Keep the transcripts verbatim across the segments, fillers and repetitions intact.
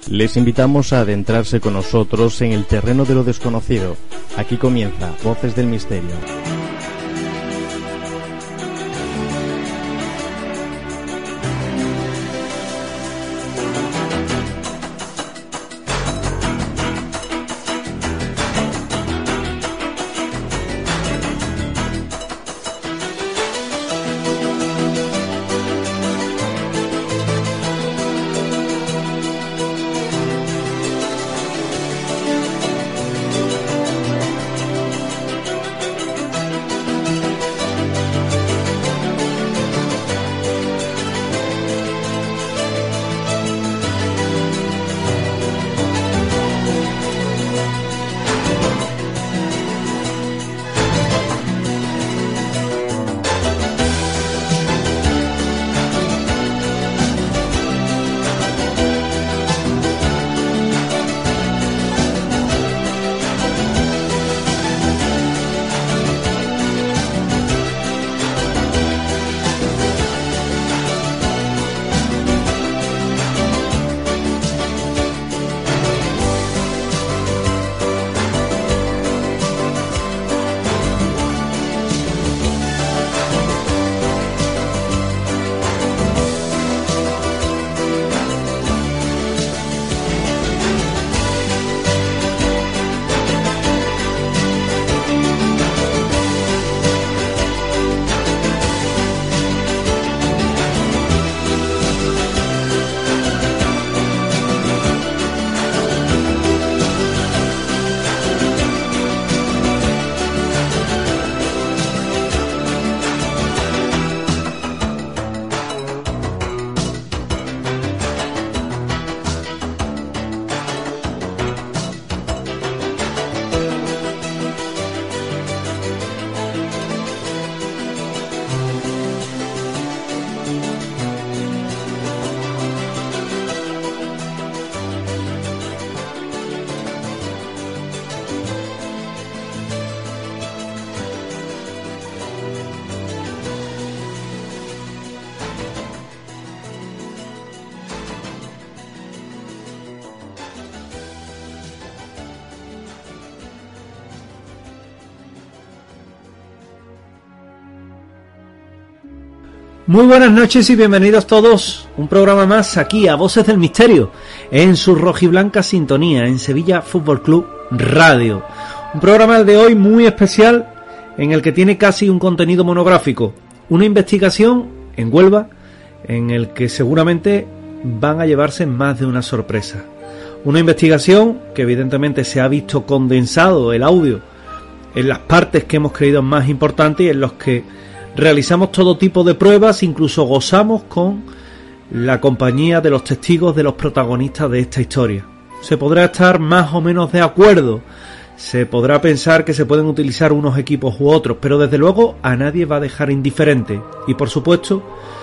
Les invitamos a adentrarse con nosotros en el terreno de lo desconocido. Aquí comienza Voces del Misterio. Muy buenas noches y bienvenidos todos, un programa más aquí a Voces del Misterio, en su rojiblanca sintonía, en Sevilla Fútbol Club Radio. Un programa de hoy muy especial, en el que tiene casi un contenido monográfico, una investigación en Huelva, en el que seguramente van a llevarse más de una sorpresa. Una investigación que evidentemente se ha visto condensado el audio en las partes que hemos creído más importantes y en los que realizamos todo tipo de pruebas, incluso gozamos con la compañía de los testigos de los protagonistas de esta historia. Se podrá estar más o menos de acuerdo, se podrá pensar que se pueden utilizar unos equipos u otros, pero desde luego a nadie va a dejar indiferente. Y por supuesto,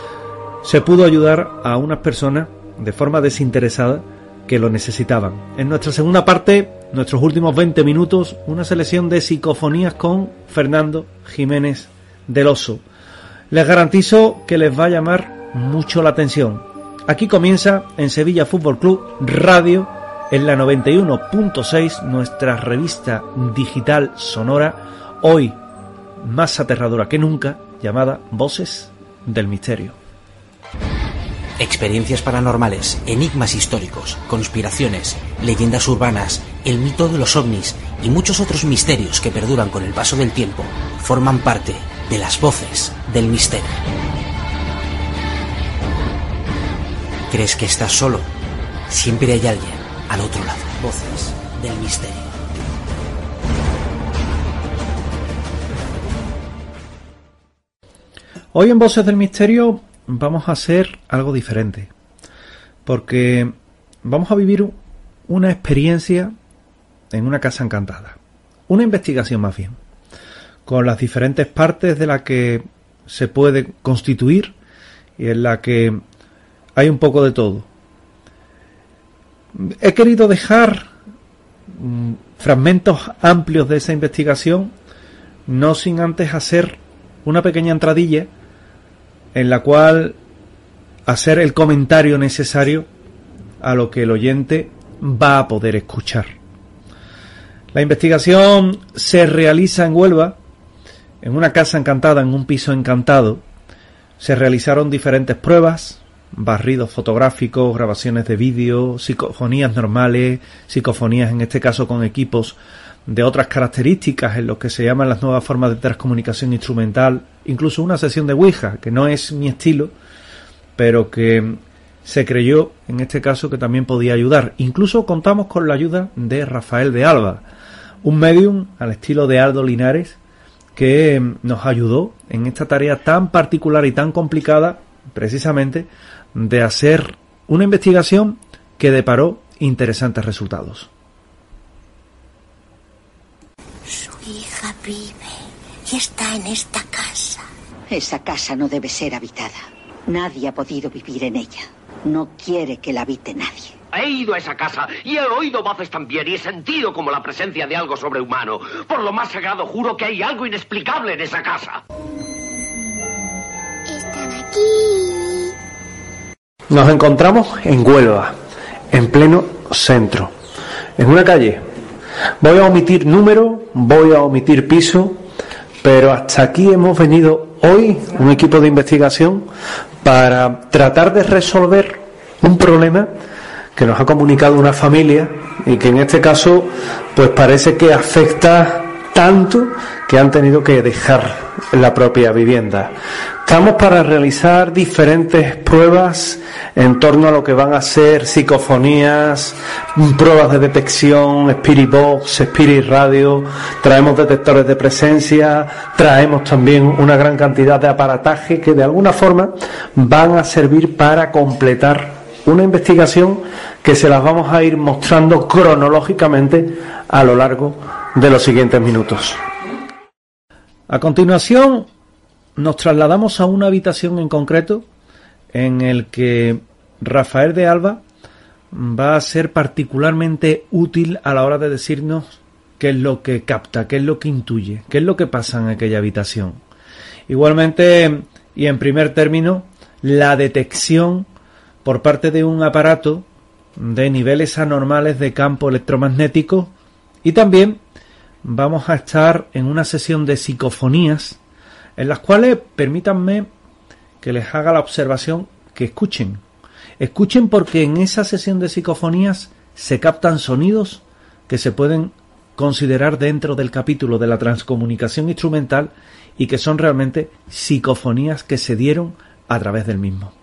se pudo ayudar a unas personas de forma desinteresada que lo necesitaban. En nuestra segunda parte, nuestros últimos veinte minutos, una selección de psicofonías con Fernando Jiménez del Oso. Les garantizo que les va a llamar mucho la atención. Aquí comienza en Sevilla Fútbol Club Radio, en la noventa y uno punto seis, nuestra revista digital sonora, hoy más aterradora que nunca, llamada Voces del Misterio. Experiencias paranormales, enigmas históricos, conspiraciones, leyendas urbanas, el mito de los ovnis y muchos otros misterios que perduran con el paso del tiempo forman parte de las Voces del Misterio. ¿Crees que estás solo? Siempre hay alguien al otro lado. Voces del Misterio. Hoy en Voces del Misterio vamos a hacer algo diferente, porque vamos a vivir una experiencia en una casa encantada, una investigación más bien, con las diferentes partes de la que se puede constituir y en la que hay un poco de todo. He querido dejar mm, fragmentos amplios de esa investigación, no sin antes hacer una pequeña entradilla en la cual hacer el comentario necesario a lo que el oyente va a poder escuchar. La investigación se realiza en Huelva, en una casa encantada, en un piso encantado. Se realizaron diferentes pruebas, barridos fotográficos, grabaciones de vídeo, psicofonías normales, psicofonías en este caso con equipos de otras características en lo que se llaman las nuevas formas de transcomunicación instrumental, incluso una sesión de Ouija, que no es mi estilo, pero que se creyó en este caso que también podía ayudar. Incluso contamos con la ayuda de Rafael de Alba, un medium al estilo de Aldo Linares, que nos ayudó en esta tarea tan particular y tan complicada, precisamente, de hacer una investigación que deparó interesantes resultados. Su hija vive y está en esta casa. Esa casa no debe ser habitada. Nadie ha podido vivir en ella. No quiere que la habite nadie. He ido a esa casa y he oído voces también y he sentido como la presencia de algo sobrehumano. Por lo más sagrado juro que hay algo inexplicable en esa casa. Están aquí. Nos encontramos en Huelva, en pleno centro, en una calle. Voy a omitir número, voy a omitir piso, pero hasta aquí hemos venido hoy, un equipo de investigación, para tratar de resolver un problema que nos ha comunicado una familia y que en este caso pues parece que afecta tanto que han tenido que dejar la propia vivienda. Estamos para realizar diferentes pruebas en torno a lo que van a ser psicofonías, pruebas de detección, Spirit Box, Spirit Radio, traemos detectores de presencia, traemos también una gran cantidad de aparataje que de alguna forma van a servir para completar una investigación que se las vamos a ir mostrando cronológicamente a lo largo de los siguientes minutos. A continuación nos trasladamos a una habitación en concreto en el que Rafael de Alba va a ser particularmente útil a la hora de decirnos qué es lo que capta, qué es lo que intuye, qué es lo que pasa en aquella habitación. Igualmente, y en primer término, la detección por parte de un aparato de niveles anormales de campo electromagnético, y también vamos a estar en una sesión de psicofonías en las cuales permítanme que les haga la observación que escuchen. Escuchen porque en esa sesión de psicofonías se captan sonidos que se pueden considerar dentro del capítulo de la transcomunicación instrumental y que son realmente psicofonías que se dieron a través del mismo.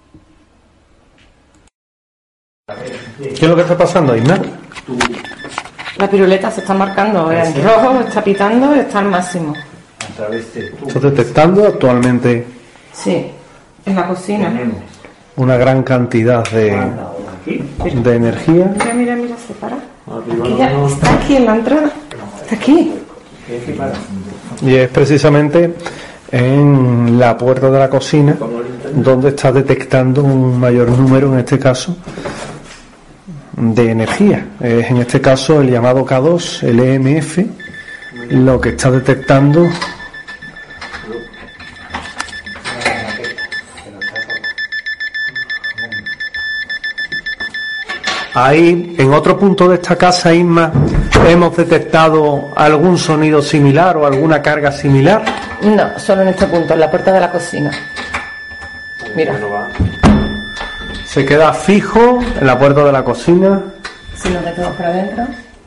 ¿Qué es lo que está pasando, Isma? La piruleta se está marcando en rojo, está pitando, está al máximo. ¿Estás detectando actualmente? Sí, en la cocina. Una gran cantidad de, de energía. Mira, mira, mira, se para. Aquí ya, está aquí en la entrada. Está aquí. Y es precisamente en la puerta de la cocina donde está detectando un mayor número, en este caso, de energía. Es en este caso el llamado K dos, el E M F, lo que está detectando. Ahí, en otro punto de esta casa, Isma, ¿hemos detectado algún sonido similar o alguna carga similar? No, solo en este punto, en la puerta de la cocina. Mira. Se queda fijo en la puerta de la cocina. Si nos metemos para adentro.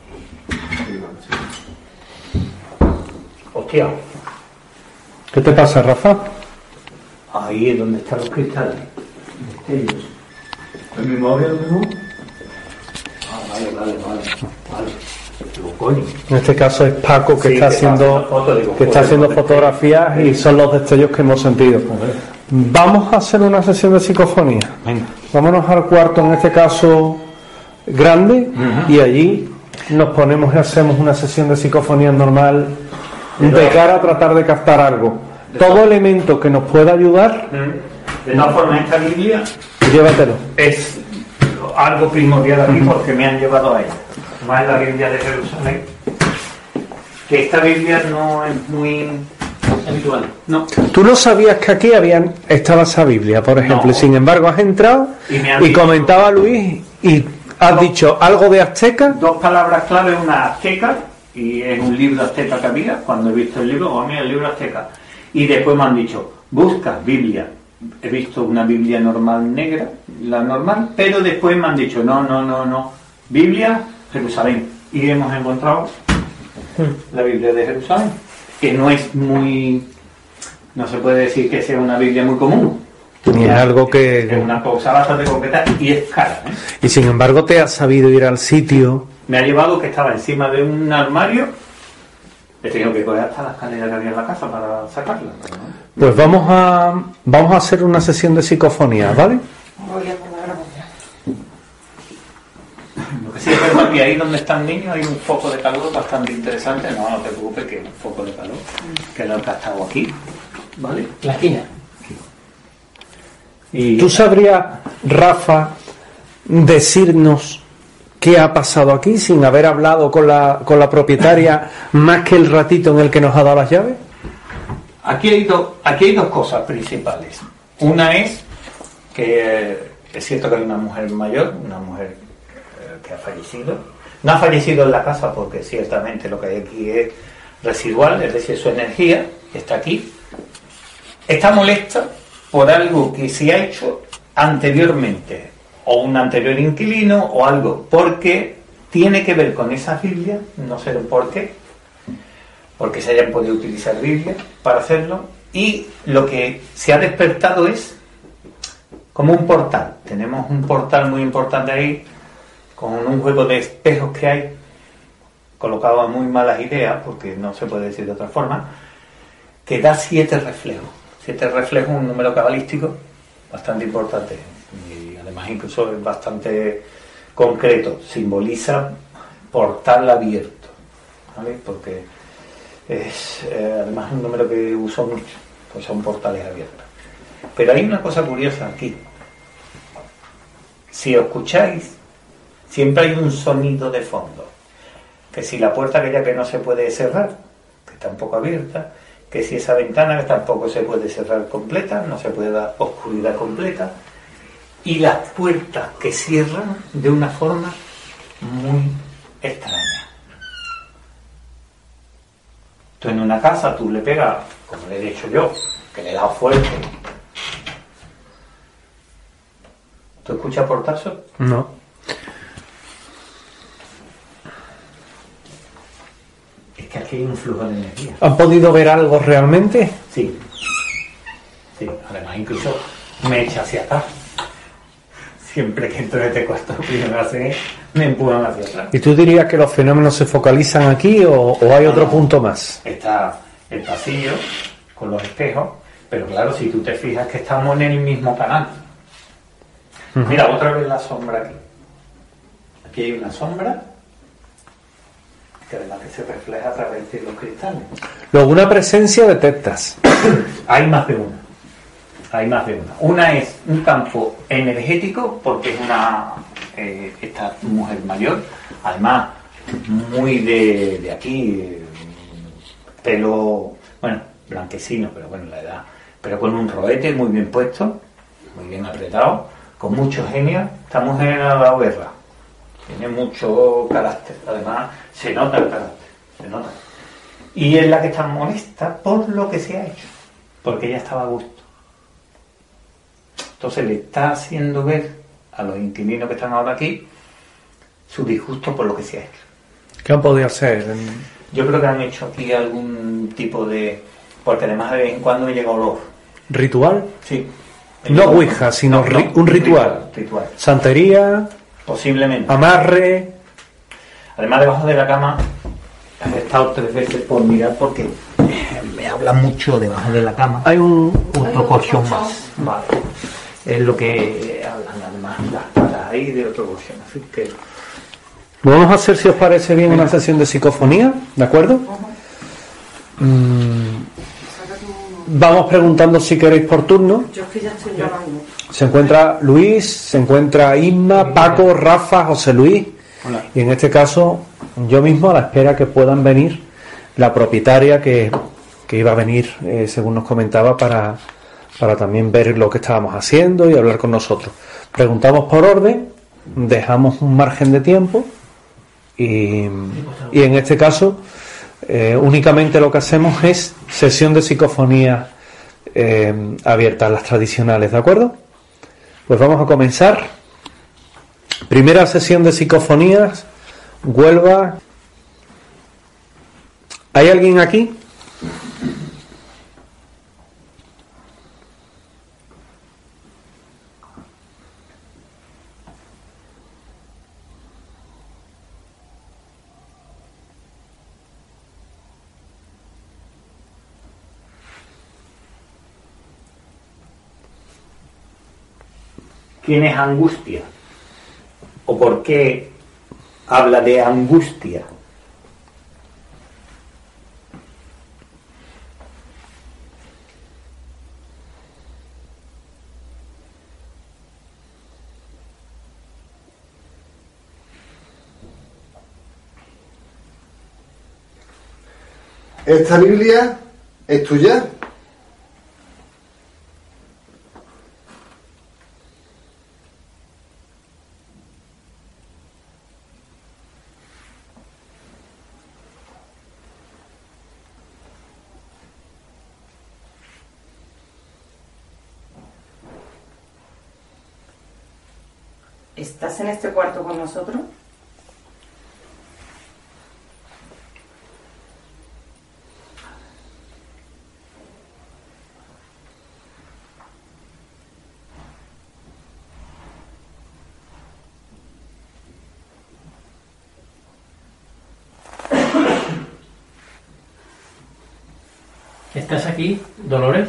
Hostia. ¿Qué te pasa, Rafa? Ahí es donde están los cristales. Ellos. ¿En mi móvil mismo? Ah, vale, vale, vale. Vale. Digo, coño. En este caso es Paco que Sí, está que haciendo, está haciendo fotos, digo, que está joder, haciendo joder. fotografías y son los destellos que hemos sentido. Joder. Vamos a hacer una sesión de psicofonía. Venga. Vámonos al cuarto, en este caso grande, uh-huh. Y allí nos ponemos y hacemos una sesión de psicofonía normal de cara a tratar de captar algo. Todo elemento que nos pueda ayudar, De todas formas, esta Biblia llévatelo. es algo primordial aquí porque me han llevado a ella. Más en la Biblia de Jerusalén. Que esta Biblia no es muy habitual. No. Tú no sabías que aquí habían, estaba esa Biblia, por ejemplo, No. y sin embargo has entrado Y me han y dicho- comentaba Luis y has dicho algo de azteca. Dos palabras clave, una azteca, y es un libro azteca que había, cuando he visto el libro, oh, mira, el libro azteca. Y después me han dicho, busca Biblia. He visto una Biblia normal negra, la normal, pero después me han dicho, no, no, no, no, Biblia, Jerusalén. Y hemos encontrado la Biblia de Jerusalén, que no es muy, no se puede decir que sea una Biblia muy común. Ni es algo que... Es una cosa bastante concreta y es cara, ¿eh? Y sin embargo te has sabido ir al sitio. Me ha llevado que estaba encima de un armario. He tenido que coger hasta la escalera que había en la casa para sacarla, ¿no? Pues vamos a vamos a hacer una sesión de psicofonía, ¿vale? Voy a poner la boca. Lo que sí es verdad que ahí donde están niños hay un foco de calor bastante interesante. No, no te preocupes, que es un foco de calor, que es lo que ha estado aquí, ¿vale? La esquina. Y ¿Tú sabrías, Rafa, decirnos qué ha pasado aquí sin haber hablado con la, con la propietaria más que el ratito en el que nos ha dado las llaves? Aquí hay, do, aquí hay dos cosas principales. Una es que eh, es cierto que hay una mujer mayor, una mujer eh, que ha fallecido. No ha fallecido en la casa porque ciertamente lo que hay aquí es residual, es decir, su energía está aquí. Está molesta por algo que se ha hecho anteriormente, o un anterior inquilino o algo, porque tiene que ver con esa Biblia, no sé por qué, porque se hayan podido utilizar Biblia para hacerlo, y lo que se ha despertado es como un portal. Tenemos un portal muy importante ahí, con un juego de espejos que hay, colocado a muy malas ideas, porque no se puede decir de otra forma, que da siete reflejos. Siete reflejos, un número cabalístico bastante importante, y además incluso es bastante concreto, simboliza portal abierto, ¿vale? Porque es eh, además un número que uso mucho, pues son portales abiertos. Pero hay una cosa curiosa aquí. Si os escucháis, siempre hay un sonido de fondo, que si la puerta aquella que no se puede cerrar, que está un poco abierta, que si esa ventana que tampoco se puede cerrar completa, no se puede dar oscuridad completa, y las puertas que cierran de una forma muy extraña. Tú en una casa, tú le pegas, como le he dicho yo, que le he dado fuerte. ¿Tú escuchas portazos? No. Es que aquí hay un flujo de energía. ¿Han podido ver algo realmente? Sí. Sí, además incluso me echa hacia acá. Siempre que entro en este cuarto, primero hace, me empujan hacia atrás. ¿Y tú dirías que los fenómenos se focalizan aquí o, o hay otro no, punto más? Está el pasillo con los espejos, pero claro, si tú te fijas que estamos en el mismo canal. Uh-huh. Mira, otra vez la sombra aquí. Aquí hay una sombra que además que se refleja a través de los cristales. Luego, una presencia detectas. Hay más de una. Hay más de una. Una es un campo energético, porque es una eh, esta mujer mayor, además muy de, de aquí, eh, pelo, bueno, blanquecino, pero bueno, la edad, pero con un roete muy bien puesto, muy bien apretado, con mucho genio. Esta mujer ha dado guerra, tiene mucho carácter, además se nota el carácter, se nota. Y es la que está molesta por lo que se ha hecho, porque ella estaba a gusto. Entonces le está haciendo ver a los inquilinos que están ahora aquí su disgusto por lo que se ha hecho. ¿Qué han podido hacer? Yo creo que han hecho aquí algún tipo de... Porque además de vez en cuando me llega olor. ¿Ritual? Sí. No ouija, sino no, no, ri- un ritual. Ritual. Santería. Posiblemente. Amarre. Además, debajo de la cama he estado tres veces por mirar porque me habla mucho debajo de la cama. Hay un... Otro colchón más. Vale. Es lo que hablan además las patas ahí de otro colchón. Así que... Vamos a hacer, si os parece bien, una sesión de psicofonía, ¿de acuerdo? Mm, vamos preguntando si queréis por turno. Yo es que ya estoy grabando. Se encuentra Luis, se encuentra Isma, Paco, Rafa, José Luis. Hola. Y en este caso, yo mismo a la espera que puedan venir la propietaria que, que iba a venir, eh, según nos comentaba, para, para también ver lo que estábamos haciendo y hablar con nosotros. Preguntamos por orden dejamos un margen de tiempo y, y en este caso eh, únicamente lo que hacemos es sesión de psicofonías eh, abiertas, las tradicionales, ¿de acuerdo? Pues vamos a comenzar. Primera sesión de psicofonías, Huelva. ¿Hay alguien aquí? ¿Quién es Angustia? ¿O por qué habla de angustia? ¿Esta Biblia es tuya? ¿Estás en este cuarto con nosotros? ¿Estás aquí, Dolores?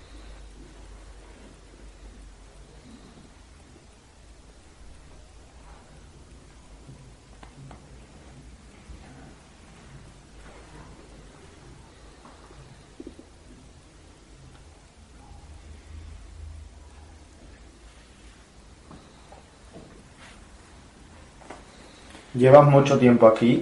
¿Llevas mucho tiempo aquí?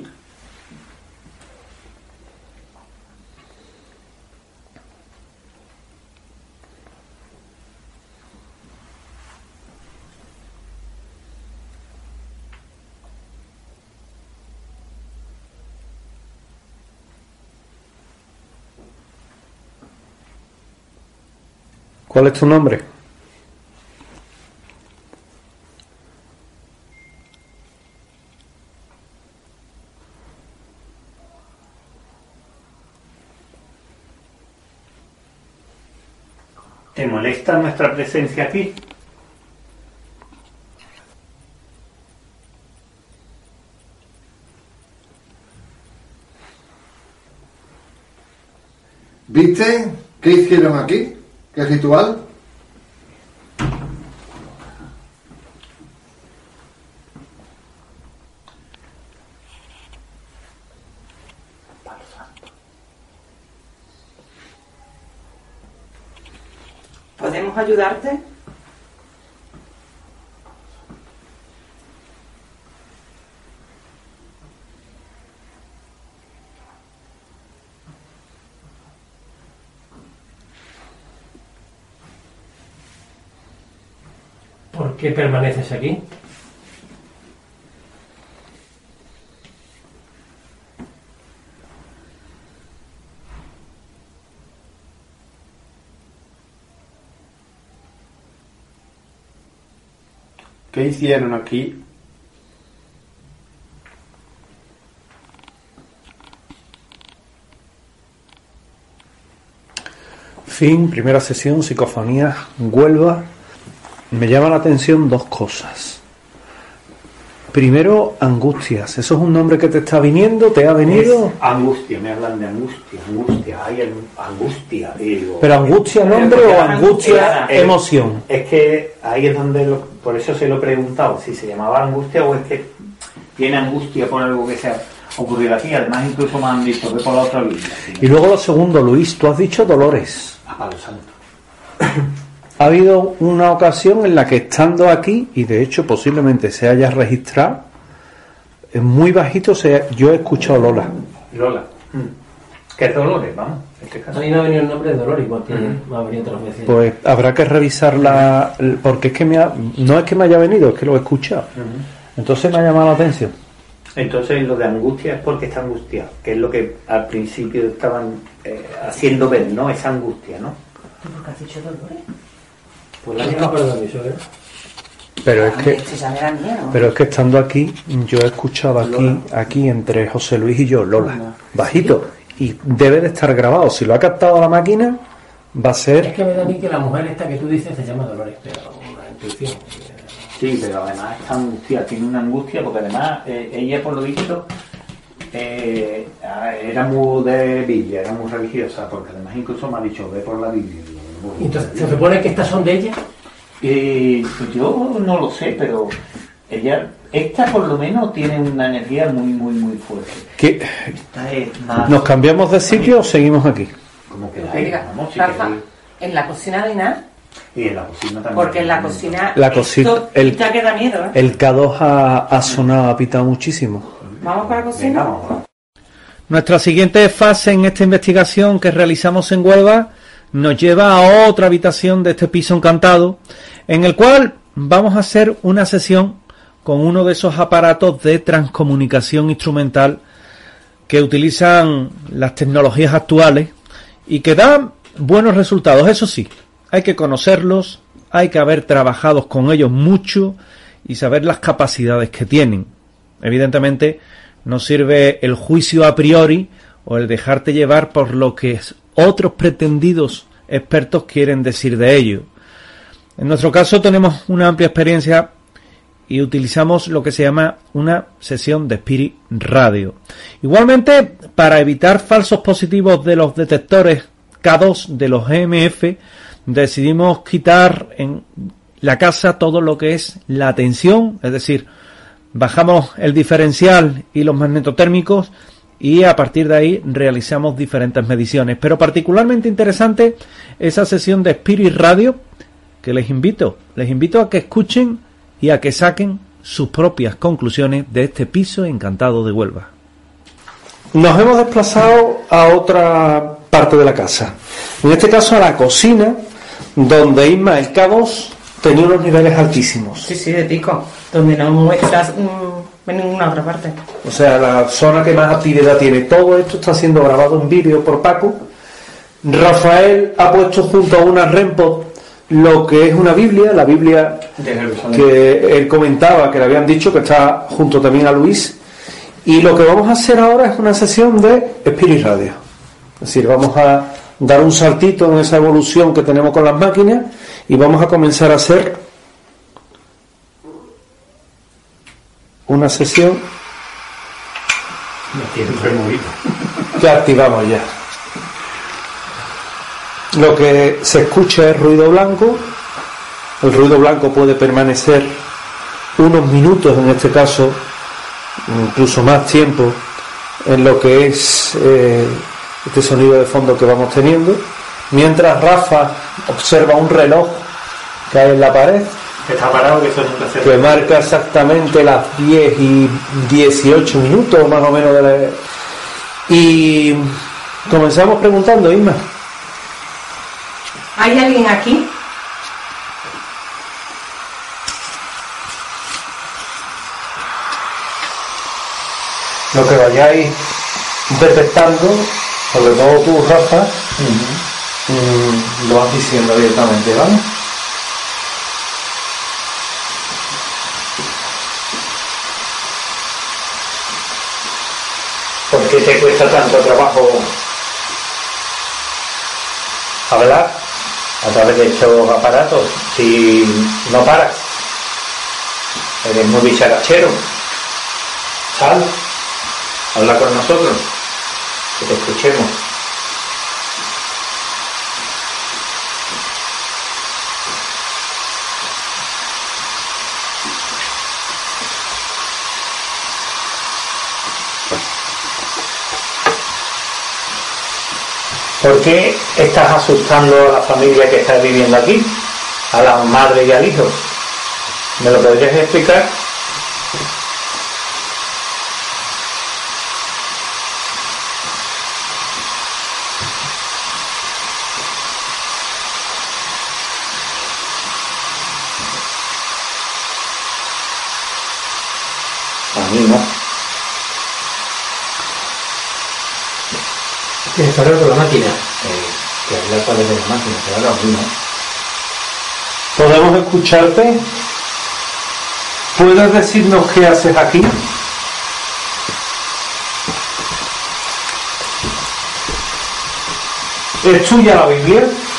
¿Cuál es tu nombre? ¿Te molesta nuestra presencia aquí? ¿Viste qué hicieron aquí? ¿Qué ritual? ¿Podemos ayudarte? ¿Por qué permaneces aquí? ¿Qué hicieron aquí? Fin, primera sesión, psicofonía, Huelva. Me llama la atención dos cosas. Primero, angustias. ¿Eso es un nombre que te está viniendo? ¿Te ha venido? Es angustia, me hablan de angustia, angustia, hay angustia. Digo, ¿Pero angustia nombre o angustia es, emoción? Es que ahí es donde, lo, por eso se lo he preguntado, si se llamaba angustia o es que tiene angustia por algo que se ha ocurrido aquí. Además incluso me han dicho que por la otra Biblia. Y luego lo segundo, Luis, tú has dicho Dolores. A Palo Santo. Ha habido una ocasión en la que estando aquí, y de hecho posiblemente se haya registrado, muy bajito se, yo he escuchado Lola. Lola. Mm. ¿Qué Dolores? Vamos. este caso. A mí me ha venido el nombre de Dolores, igual que uh-huh. me ha venido otras veces. Pues habrá que revisarla, porque es que me ha, no es que me haya venido, es que lo he escuchado. Uh-huh. Entonces me ha llamado la atención. Entonces lo de angustia es porque está angustiado, que es lo que al principio estaban eh, haciendo ver, ¿no? Esa angustia, ¿no? ¿Por qué has dicho Dolores? Pues la misma perdón, mi suegra. Pero es que pero es que estando aquí yo he escuchado aquí aquí entre José Luis y yo Lola, bajito, y debe de estar grabado. Si lo ha captado la máquina va a ser... Es que me da a mí que la mujer esta que tú dices se llama Dolores, pero una intuición. Sí, pero además está angustiada, tiene una angustia porque además eh, ella por lo visto eh, era muy de Biblia, era muy religiosa, porque además incluso me ha dicho ve por la Biblia. ¿Y entonces se supone que estas son de ella? Eh, pues yo no lo sé, pero ella, esta por lo menos tiene una energía muy, muy, muy fuerte. ¿Qué? Esta es más... ¿Nos cambiamos de sitio o seguimos aquí? Como que diga, vamos, si Rafa, en la cocina de nada. Y en la cocina también. Porque en la cocina, la cocina el, ya queda miedo, ¿eh? El K dos ha, ha sonado, ha pitado muchísimo. ¿Vamos para la cocina? Venga, vamos. Nuestra siguiente fase en esta investigación que realizamos en Huelva nos lleva a otra habitación de este piso encantado, en el cual vamos a hacer una sesión con uno de esos aparatos de transcomunicación instrumental que utilizan las tecnologías actuales y que dan buenos resultados. Eso sí, hay que conocerlos, hay que haber trabajado con ellos mucho y saber las capacidades que tienen. Evidentemente, no sirve el juicio a priori o el dejarte llevar por lo que otros pretendidos expertos quieren decir de ello. En nuestro caso tenemos una amplia experiencia y utilizamos lo que se llama una sesión de Spirit Radio. Igualmente, para evitar falsos positivos de los detectores K dos de los E M F, decidimos quitar en la casa todo lo que es la tensión, es decir, bajamos el diferencial y los magnetotérmicos y a partir de ahí realizamos diferentes mediciones. Pero particularmente interesante esa sesión de Spirit Radio que les invito, les invito a que escuchen y a que saquen sus propias conclusiones de este piso encantado de Huelva. Nos hemos desplazado a otra parte de la casa, en este caso a la cocina, donde Isma, el K dos tenía unos niveles altísimos. Sí, sí, de pico, donde no muestras mmm, en ninguna otra parte. O sea, la zona que más actividad tiene. Todo esto está siendo grabado en vídeo por Paco. Rafael ha puesto junto a una REMPOD lo que es una Biblia, la Biblia que él comentaba, que le habían dicho, que está junto también a Luis. Y lo que vamos a hacer ahora es una sesión de Spirit Radio. Es decir, vamos a dar un saltito en esa evolución que tenemos con las máquinas y vamos a comenzar a hacer una sesión que activamos ya. Lo que se escucha es ruido blanco. El ruido blanco puede permanecer unos minutos, en este caso incluso más tiempo, en lo que es eh, este sonido de fondo que vamos teniendo, mientras Rafa observa un reloj que hay en la pared está parado, que, eso nunca se que marca exactamente las diez y dieciocho minutos más o menos de la... Y comenzamos preguntando, Isma, ¿hay alguien aquí? lo que vayáis detectando, sobre todo tú, Rafa, uh-huh. mmm, lo vas diciendo abiertamente, ¿vale? ¿Por qué te cuesta tanto trabajo hablar a través de estos aparatos si no paras? Eres muy bicharachero. Sal, habla con nosotros, que te escuchemos. ¿Por qué estás asustando a la familia que está viviendo aquí? A la madre y al hijo. ¿Me lo podrías explicar? mí no. Tienes que hablar con la máquina. Eh, que hablar a través de la máquina, claro, a mí no. ¿Podemos escucharte? ¿Puedes decirnos qué haces aquí? ¿Es tuya la Biblia?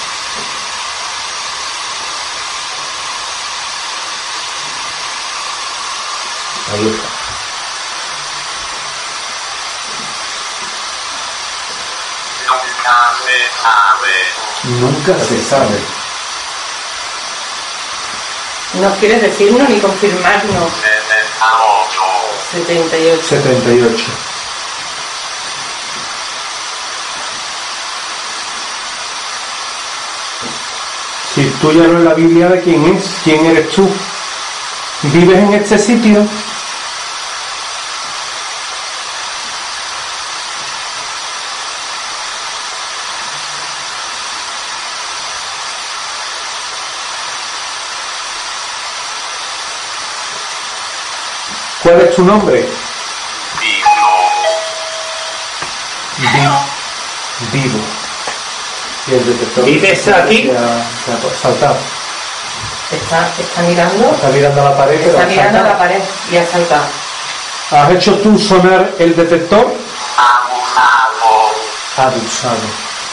Ahí está. Nunca se sabe. No quieres decirnos ni confirmarnos. setenta y ocho. setenta y ocho. Si tuya no es la Biblia, ¿de quién es? ¿Quién eres tú? ¿Vives en este sitio? ¿Cuál es tu nombre? Vivo. Vivo. Y el detector ¿Vives aquí? Se ha, se ha saltado. Está, está mirando. Está mirando a la pared, pero Está ha mirando a la saltado. pared y ha saltado. ¿Has hecho tú sonar el detector? Abusado.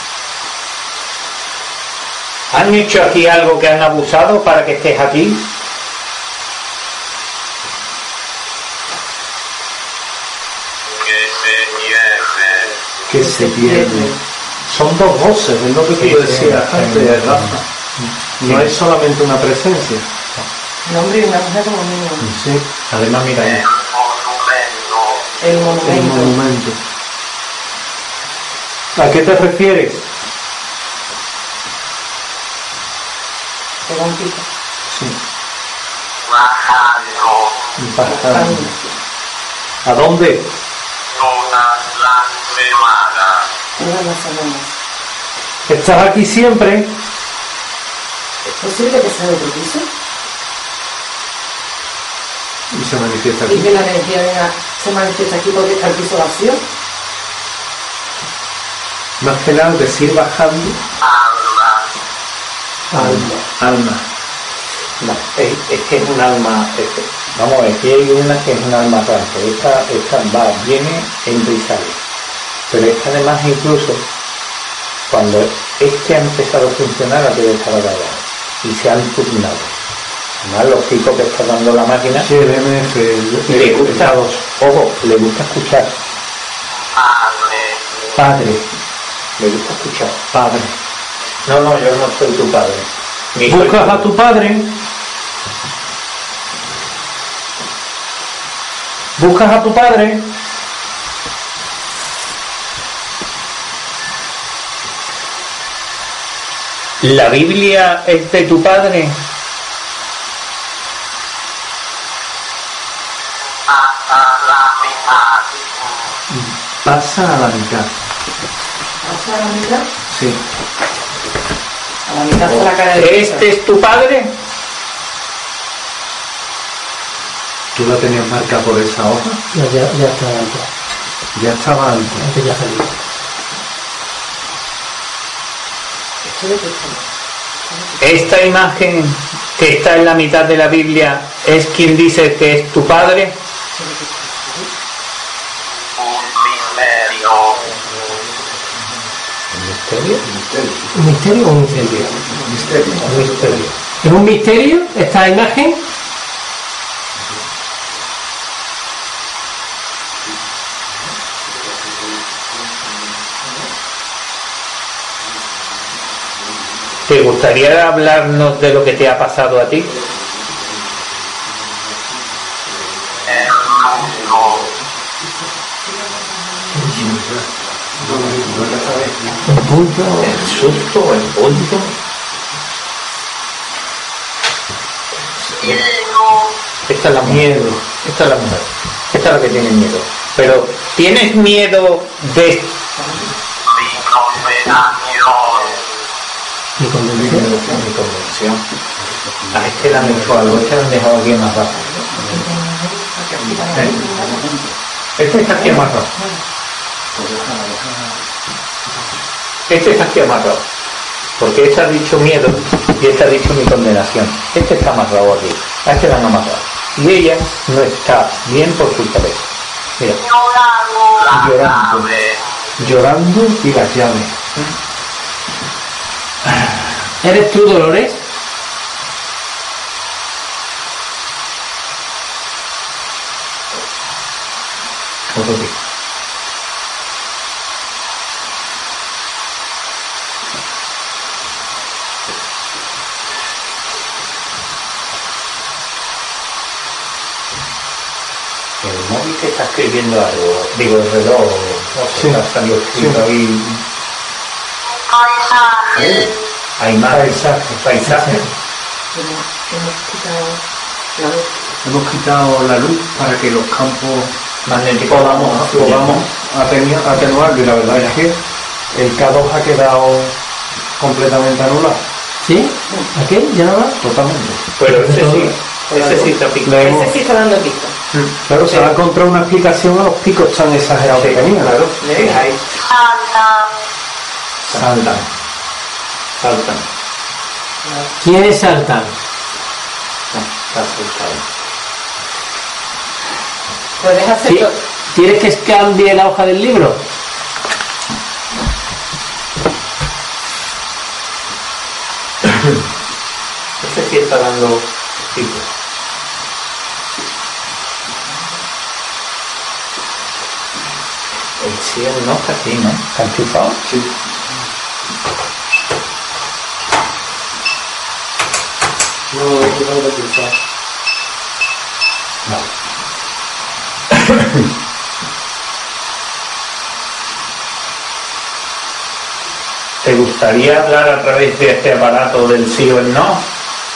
¿Han hecho aquí algo que han abusado para que estés aquí? Que se pierde. Son dos voces, es lo que tú decías antes, Rafa. No es solamente una presencia. Un hombre y una mujer como mínimo. Sí. Además, mira ahí. El monumento. El monumento. ¿A qué te refieres? Pega un pico. Sí. Bajando. ¿A dónde? Todas las semanas. ¿Estás aquí siempre? ¿Es posible que sea de tu piso? Y se manifiesta Y aquí. que la energía de la- se manifiesta aquí porque está el piso vacío. Más que nada decir bajando. Alma. Alma. No, es, es que es un alma. Es que, vamos a ver, aquí hay una que es un alma aparte. Esta, esta va, viene, entra y sale. Pero esta además incluso cuando este ha empezado a funcionar ha quedado desarrollada y se han turnado. Además los picos que está dando la máquina, Sí, el M F. el- le el- gusta, el dos. ojo, le gusta escuchar, Padre. le gusta escuchar. Padre. No, no, yo no soy tu padre. Ni soy Buscas a tu padre. Buscas a tu padre. ¿La Biblia es de tu padre? Pasa a la mitad. ¿Pasa a la mitad? Sí. A la mitad está la cara de ¿Este es tu padre? ¿Tú la tenías marcada por esa hoja? No, ya, ya está antes. Ya estaba antes. Antes ya salió. Esto de qué está. ¿Esta imagen que está en la mitad de la Biblia es quien dice que es tu padre? ¿Un misterio o un incendio? Misterio. Un misterio. ¿Es un misterio esta imagen? ¿Te gustaría hablarnos de lo que te ha pasado a ti? ¿Un punto? ¿El susto? ¿El punto? Esta es la mujer. Esta es la mujer. Esta es la que tiene miedo. Pero, ¿tienes miedo de...? Mi convención. Mi convención. A este le han hecho algo. Este le han dejado aquí más bajo. Este está aquí amarrado. Este está aquí amarrado. Porque este ha dicho miedo y este ha dicho mi condenación. Este está amarrado aquí. A este la han amarrado. Y ella no está bien por culpa de eso. Mira. Llorando. Llorando y las llaves. ¿Eres tú, Dolores? Otro tipo. El móvil que está escribiendo algo, digo el reloj, no sé, sí. Está saliendo escrito sí. Ahí. Eh, hay más paisaje, paisaje. Hemos quitado la luz. Hemos quitado la luz para que los campos magnéticos podamos, podamos atenuar, atenuarlo, y la verdad es que el K dos ha quedado completamente anulado. ¿Sí? ¿A qué? ¿Ya no va? Totalmente. Pero ese sí, ese sí está picando. Ese sí está dando pico. Claro, se va a encontrar una explicación a los picos tan exagerados que tenía. Claro. ¿Le ves ahí? Saltan. Saltan. ¿Quiénes saltan? Está saltado. ¿Puedes hacer ¿Sí? todo? ¿Quieres que cambie la hoja del libro? Ese sí está dando pico. El cielo no está aquí, ¿no? ¿Está enchufado? Sí. No, no tengo que enchufar. No. ¿Te gustaría hablar a través de este aparato del sí o el no?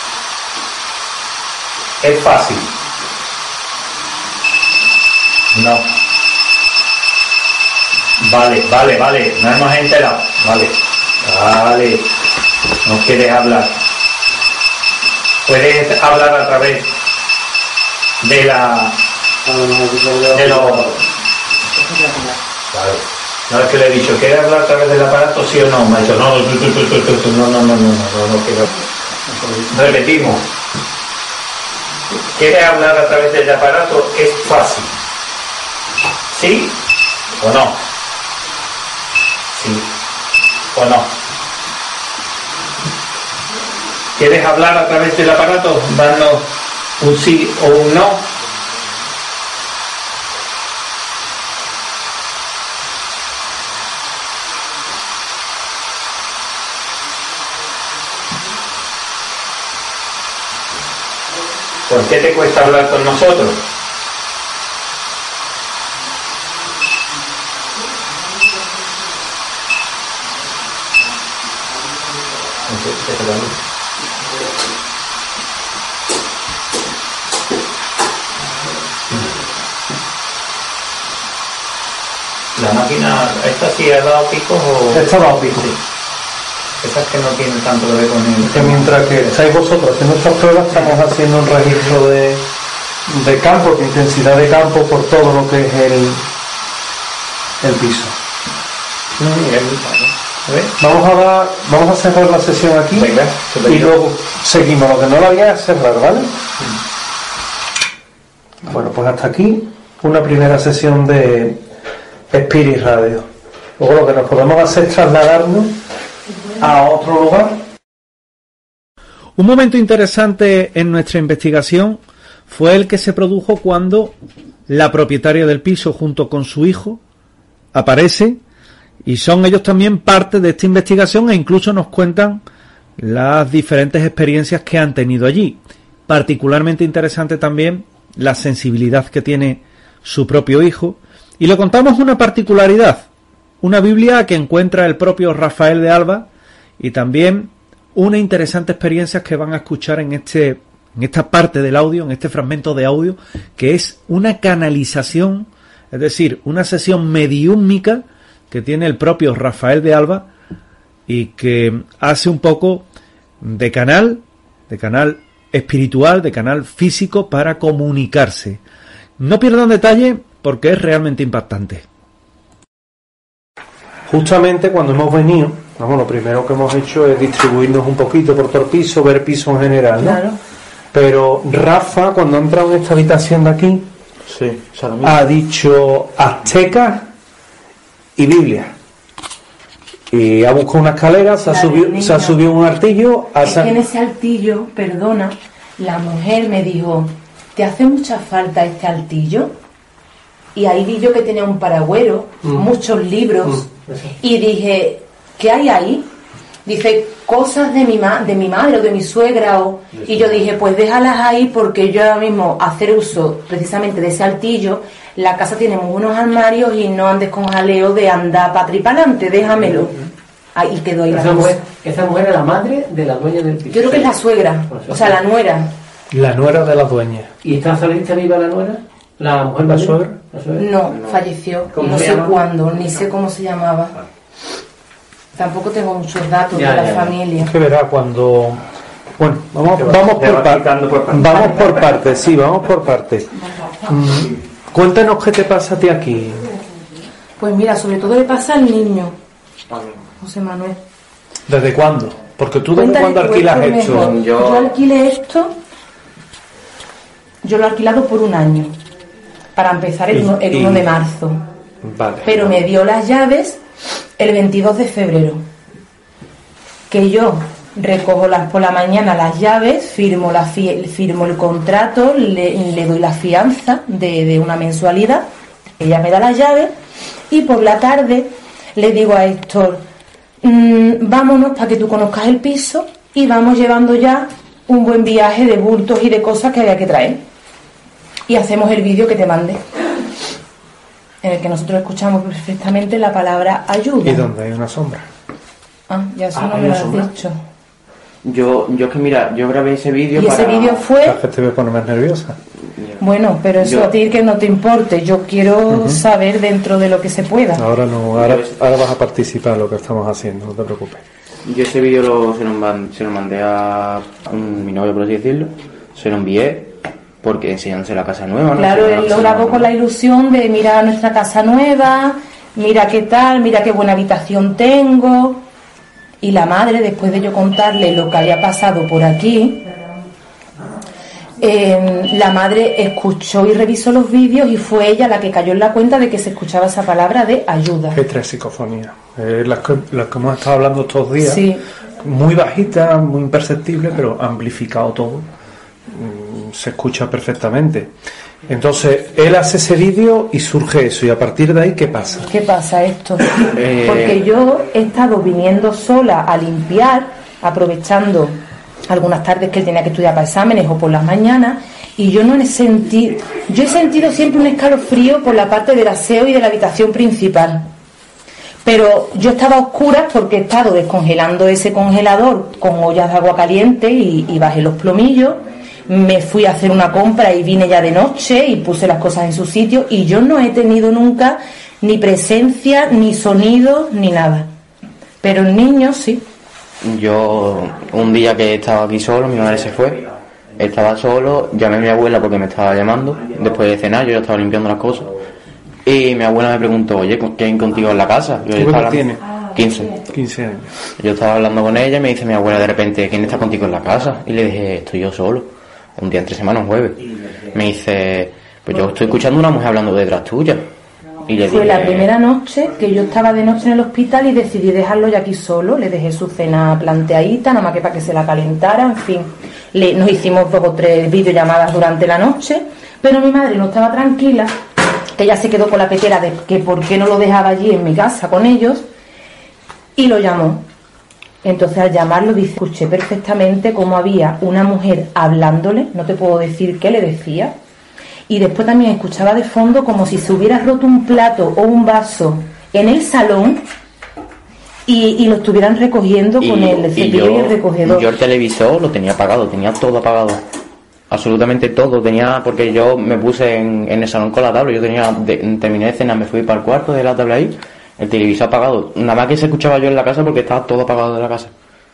Es fácil. No. Vale, vale, vale. No hemos enterado. Vale. Vale. No quieres hablar. Puedes hablar a través de la... de los... Vale. No, es que le he dicho, ¿quieres hablar a través del aparato, sí o no? Me ha dicho, no, no, no, no, no, no, no quiero. Repetimos. ¿Quieres hablar a través del aparato? Es fácil. ¿Sí o no? Sí o no. ¿Quieres hablar a través del aparato? Danos un sí o un no. ¿Por qué te cuesta hablar con nosotros? La máquina, ¿esta sí ha dado picos o...? Esta ha dado picos. Sí. Esas que no tienen tanto que ver con el... Que mientras que estáis vosotros haciendo estas pruebas, estamos haciendo un registro de, de campo, de intensidad de campo por todo lo que es el, el piso. Vamos a dar, vamos a cerrar la sesión aquí. Venga, y luego seguimos. Lo que no la voy a cerrar, ¿vale? Bueno, pues hasta aquí una primera sesión de Spirit Radio. Luego lo que nos podemos hacer es trasladarnos a otro lugar. Un momento interesante en nuestra investigación fue el que se produjo cuando la propietaria del piso junto con su hijo aparece, y son ellos también parte de esta investigación, e incluso nos cuentan las diferentes experiencias que han tenido allí. Particularmente interesante también la sensibilidad que tiene su propio hijo, y le contamos una particularidad, una Biblia que encuentra el propio Rafael de Alba, y también una interesante experiencia que van a escuchar en este en esta parte del audio, en este fragmento de audio, que es una canalización, es decir, una sesión mediúmica que tiene el propio Rafael de Alba y que hace un poco de canal, de canal espiritual, de canal físico para comunicarse. No pierdan detalle porque es realmente impactante. Justamente cuando hemos venido, vamos, lo primero que hemos hecho es distribuirnos un poquito por todo el piso, ver piso en general, ¿no? Claro. Pero Rafa, cuando ha entrado en esta habitación de aquí, sí, ha dicho azteca y Biblia. Y ha buscado una escalera, se ha, subido, se ha subido un artillo. Es que en ese altillo, perdona, la mujer me dijo, ¿te hace mucha falta este altillo? Y ahí vi yo que tenía un paragüero, mm. muchos libros, mm. y dije, ¿qué hay ahí? Dice, cosas de mi, ma de mi madre o de mi suegra, o... y yo dije, pues déjalas ahí, porque yo ahora mismo hacer uso precisamente de ese altillo, la casa tiene muy buenos armarios y no andes con jaleo de andar para atrás y para adelante, déjamelo. Ahí quedó ahí la esa mujer, esa mujer es la madre de la dueña del piso. Yo creo que es la suegra, o sea, la nuera. La nuera de la dueña. ¿Y está salista viva la nuera? ¿La mujer la suegra? No, no, falleció. No sé llama? cuándo, ni sé cómo se llamaba. Tampoco tengo muchos datos ya, de la ya, familia. Es que verá cuando... Bueno, vamos, vamos por partes. Vamos por partes, sí, vamos por partes. Mm, cuéntanos qué te pasa a ti aquí. Pues mira, sobre todo le pasa al niño, José Manuel. ¿Desde cuándo? Porque tú desde cuándo alquilas esto. Yo... yo alquilé esto, yo lo he alquilado por un año, para empezar el, y, el uno de marzo. Vale. Pero me dio las llaves el veintidós de febrero. Que yo recojo las por la mañana las llaves, firmo la fi, firmo el contrato, le, le doy la fianza de, de una mensualidad, ella me da las llaves y por la tarde le digo a Héctor, mmm, vámonos para que tú conozcas el piso y vamos llevando ya un buen viaje de bultos y de cosas que había que traer. Y hacemos el vídeo que te mandé, en el que nosotros escuchamos perfectamente la palabra ayuda. ¿Y dónde hay una sombra? Ah, ya eso ah, no me lo has dicho. Yo, yo es que mira, yo grabé ese vídeo. ¿Y para... ese vídeo fue? La gente me pone más nerviosa. Bueno, pero eso yo... a ti que no te importe. Yo quiero uh-huh. saber dentro de lo que se pueda. Ahora no, ahora, ahora vas a participar en lo que estamos haciendo, no te preocupes. Yo ese vídeo lo, se, lo, se lo mandé a, a un, mi novio, por así decirlo. Se lo envié porque enseñándose la casa nueva, ¿no? Claro, él lo grabó con la ilusión de mirar nuestra casa nueva, mira qué tal, mira qué buena habitación tengo. Y la madre, después de yo contarle lo que había pasado por aquí, eh, la madre escuchó y revisó los vídeos y fue ella la que cayó en la cuenta de que se escuchaba esa palabra de ayuda. Es tres psicofonías, eh, las, que, las que hemos estado hablando estos días, sí. Muy bajita, muy imperceptible, pero amplificado todo, se escucha perfectamente. Entonces, él hace ese vídeo y surge eso, y a partir de ahí, ¿qué pasa? ¿Qué pasa esto? Eh... Porque yo he estado viniendo sola a limpiar, aprovechando algunas tardes que él tenía que estudiar para exámenes o por las mañanas, y yo no he sentido, yo he sentido siempre un escalofrío por la parte del aseo y de la habitación principal. Pero yo estaba a oscuras porque he estado descongelando ese congelador con ollas de agua caliente y, y bajé los plomillos. Me fui a hacer una compra y vine ya de noche y puse las cosas en su sitio y yo no he tenido nunca ni presencia, ni sonido, ni nada. Pero el niño sí. Yo, un día que estaba aquí solo, mi madre se fue, estaba solo, llamé a mi abuela porque me estaba llamando, después de cenar, yo ya estaba limpiando las cosas, y mi abuela me preguntó, oye, ¿qué hay contigo en la casa? Yo, ¿Qué edad tienes? quince. quince años. Yo estaba hablando con ella y me dice mi abuela de repente, ¿quién está contigo en la casa? Y le dije, estoy yo solo. Un día entre semana, un jueves. Me dice, pues yo estoy escuchando a una mujer hablando detrás tuya. Y le Fue dije, la primera noche que yo estaba de noche en el hospital y decidí dejarlo ya aquí solo. Le dejé su cena planteadita, nada más que para que se la calentara, en fin. Le, nos hicimos dos o tres videollamadas durante la noche, pero mi madre no estaba tranquila, que ella se quedó con la petera de que por qué no lo dejaba allí en mi casa con ellos, y lo llamó. Entonces al llamarlo dice, escuché perfectamente cómo había una mujer hablándole, no te puedo decir qué le decía, y después también escuchaba de fondo como si se hubiera roto un plato o un vaso en el salón y, y lo estuvieran recogiendo y, con el cepillo y, yo, y el recogedor. Yo el televisor lo tenía apagado, tenía todo apagado, absolutamente todo, tenía, porque yo me puse en, en el salón con la tabla, yo tenía, de, terminé de cenar, me fui para el cuarto de la tabla ahí, el televisor apagado, nada más que se escuchaba yo en la casa porque estaba todo apagado de la casa.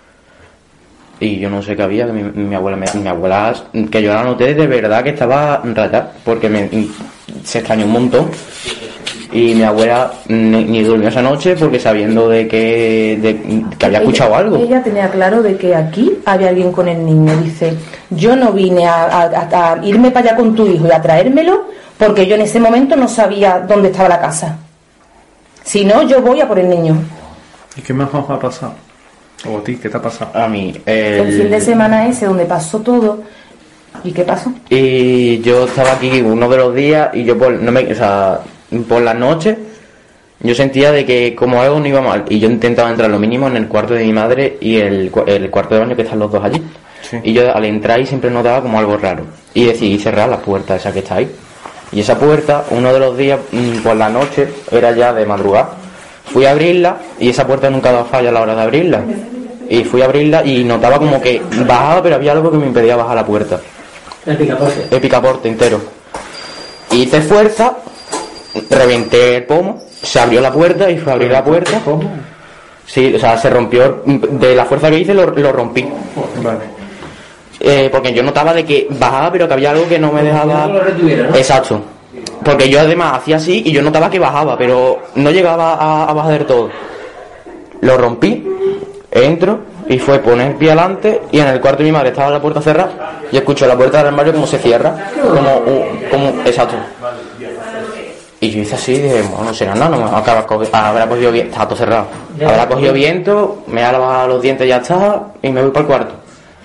Y yo no sé qué había, que mi, mi abuela, mi, mi abuela, que yo la noté de verdad que estaba rayada, porque me, se extrañó un montón. Y mi abuela ni, ni durmió esa noche porque sabiendo de que, de, que había escuchado ella, algo. Ella tenía claro de que aquí había alguien con el niño. Dice, yo no vine a, a, a irme para allá con tu hijo y a traérmelo porque yo en ese momento no sabía dónde estaba la casa. Si no, yo voy a por el niño. ¿Y qué más os ha pasado? ¿O a ti? ¿Qué te ha pasado? A mí. El, el fin de semana ese donde pasó todo. ¿Y qué pasó? Y yo estaba aquí uno de los días y yo por, no me, o sea, por la noche yo sentía de que como algo no iba mal y yo intentaba entrar lo mínimo en el cuarto de mi madre y el, el cuarto de baño que están los dos allí. Sí. Y yo al entrar ahí siempre notaba como algo raro y decidí cerrar la puerta esa que está ahí. Y esa puerta, uno de los días por la noche, era ya de madrugada, fui a abrirla y esa puerta nunca daba falla a la hora de abrirla. Y fui a abrirla y notaba como que bajaba, pero había algo que me impedía bajar la puerta. El picaporte. El picaporte entero. Hice fuerza, reventé el pomo, se abrió la puerta y fue a abrir la puerta. ¿Cómo? Sí, o sea, se rompió, de la fuerza que hice lo, lo rompí. Vale. Eh, porque yo notaba de que bajaba, pero que había algo que no me dejaba. No lo retuviera, ¿no? Exacto. Porque yo además hacía así y yo notaba que bajaba, pero no llegaba a, a bajar del todo. Lo rompí, entro y fue poner el pie adelante y en el cuarto de mi madre estaba la puerta cerrada y escucho la puerta del armario como se cierra, como, como exacto. Y yo hice así y dije, bueno, no será nada, no, no acaba, habrá cogido viento, está todo cerrado. Habrá cogido viento, me ha lavado los dientes y ya está y me voy para el cuarto.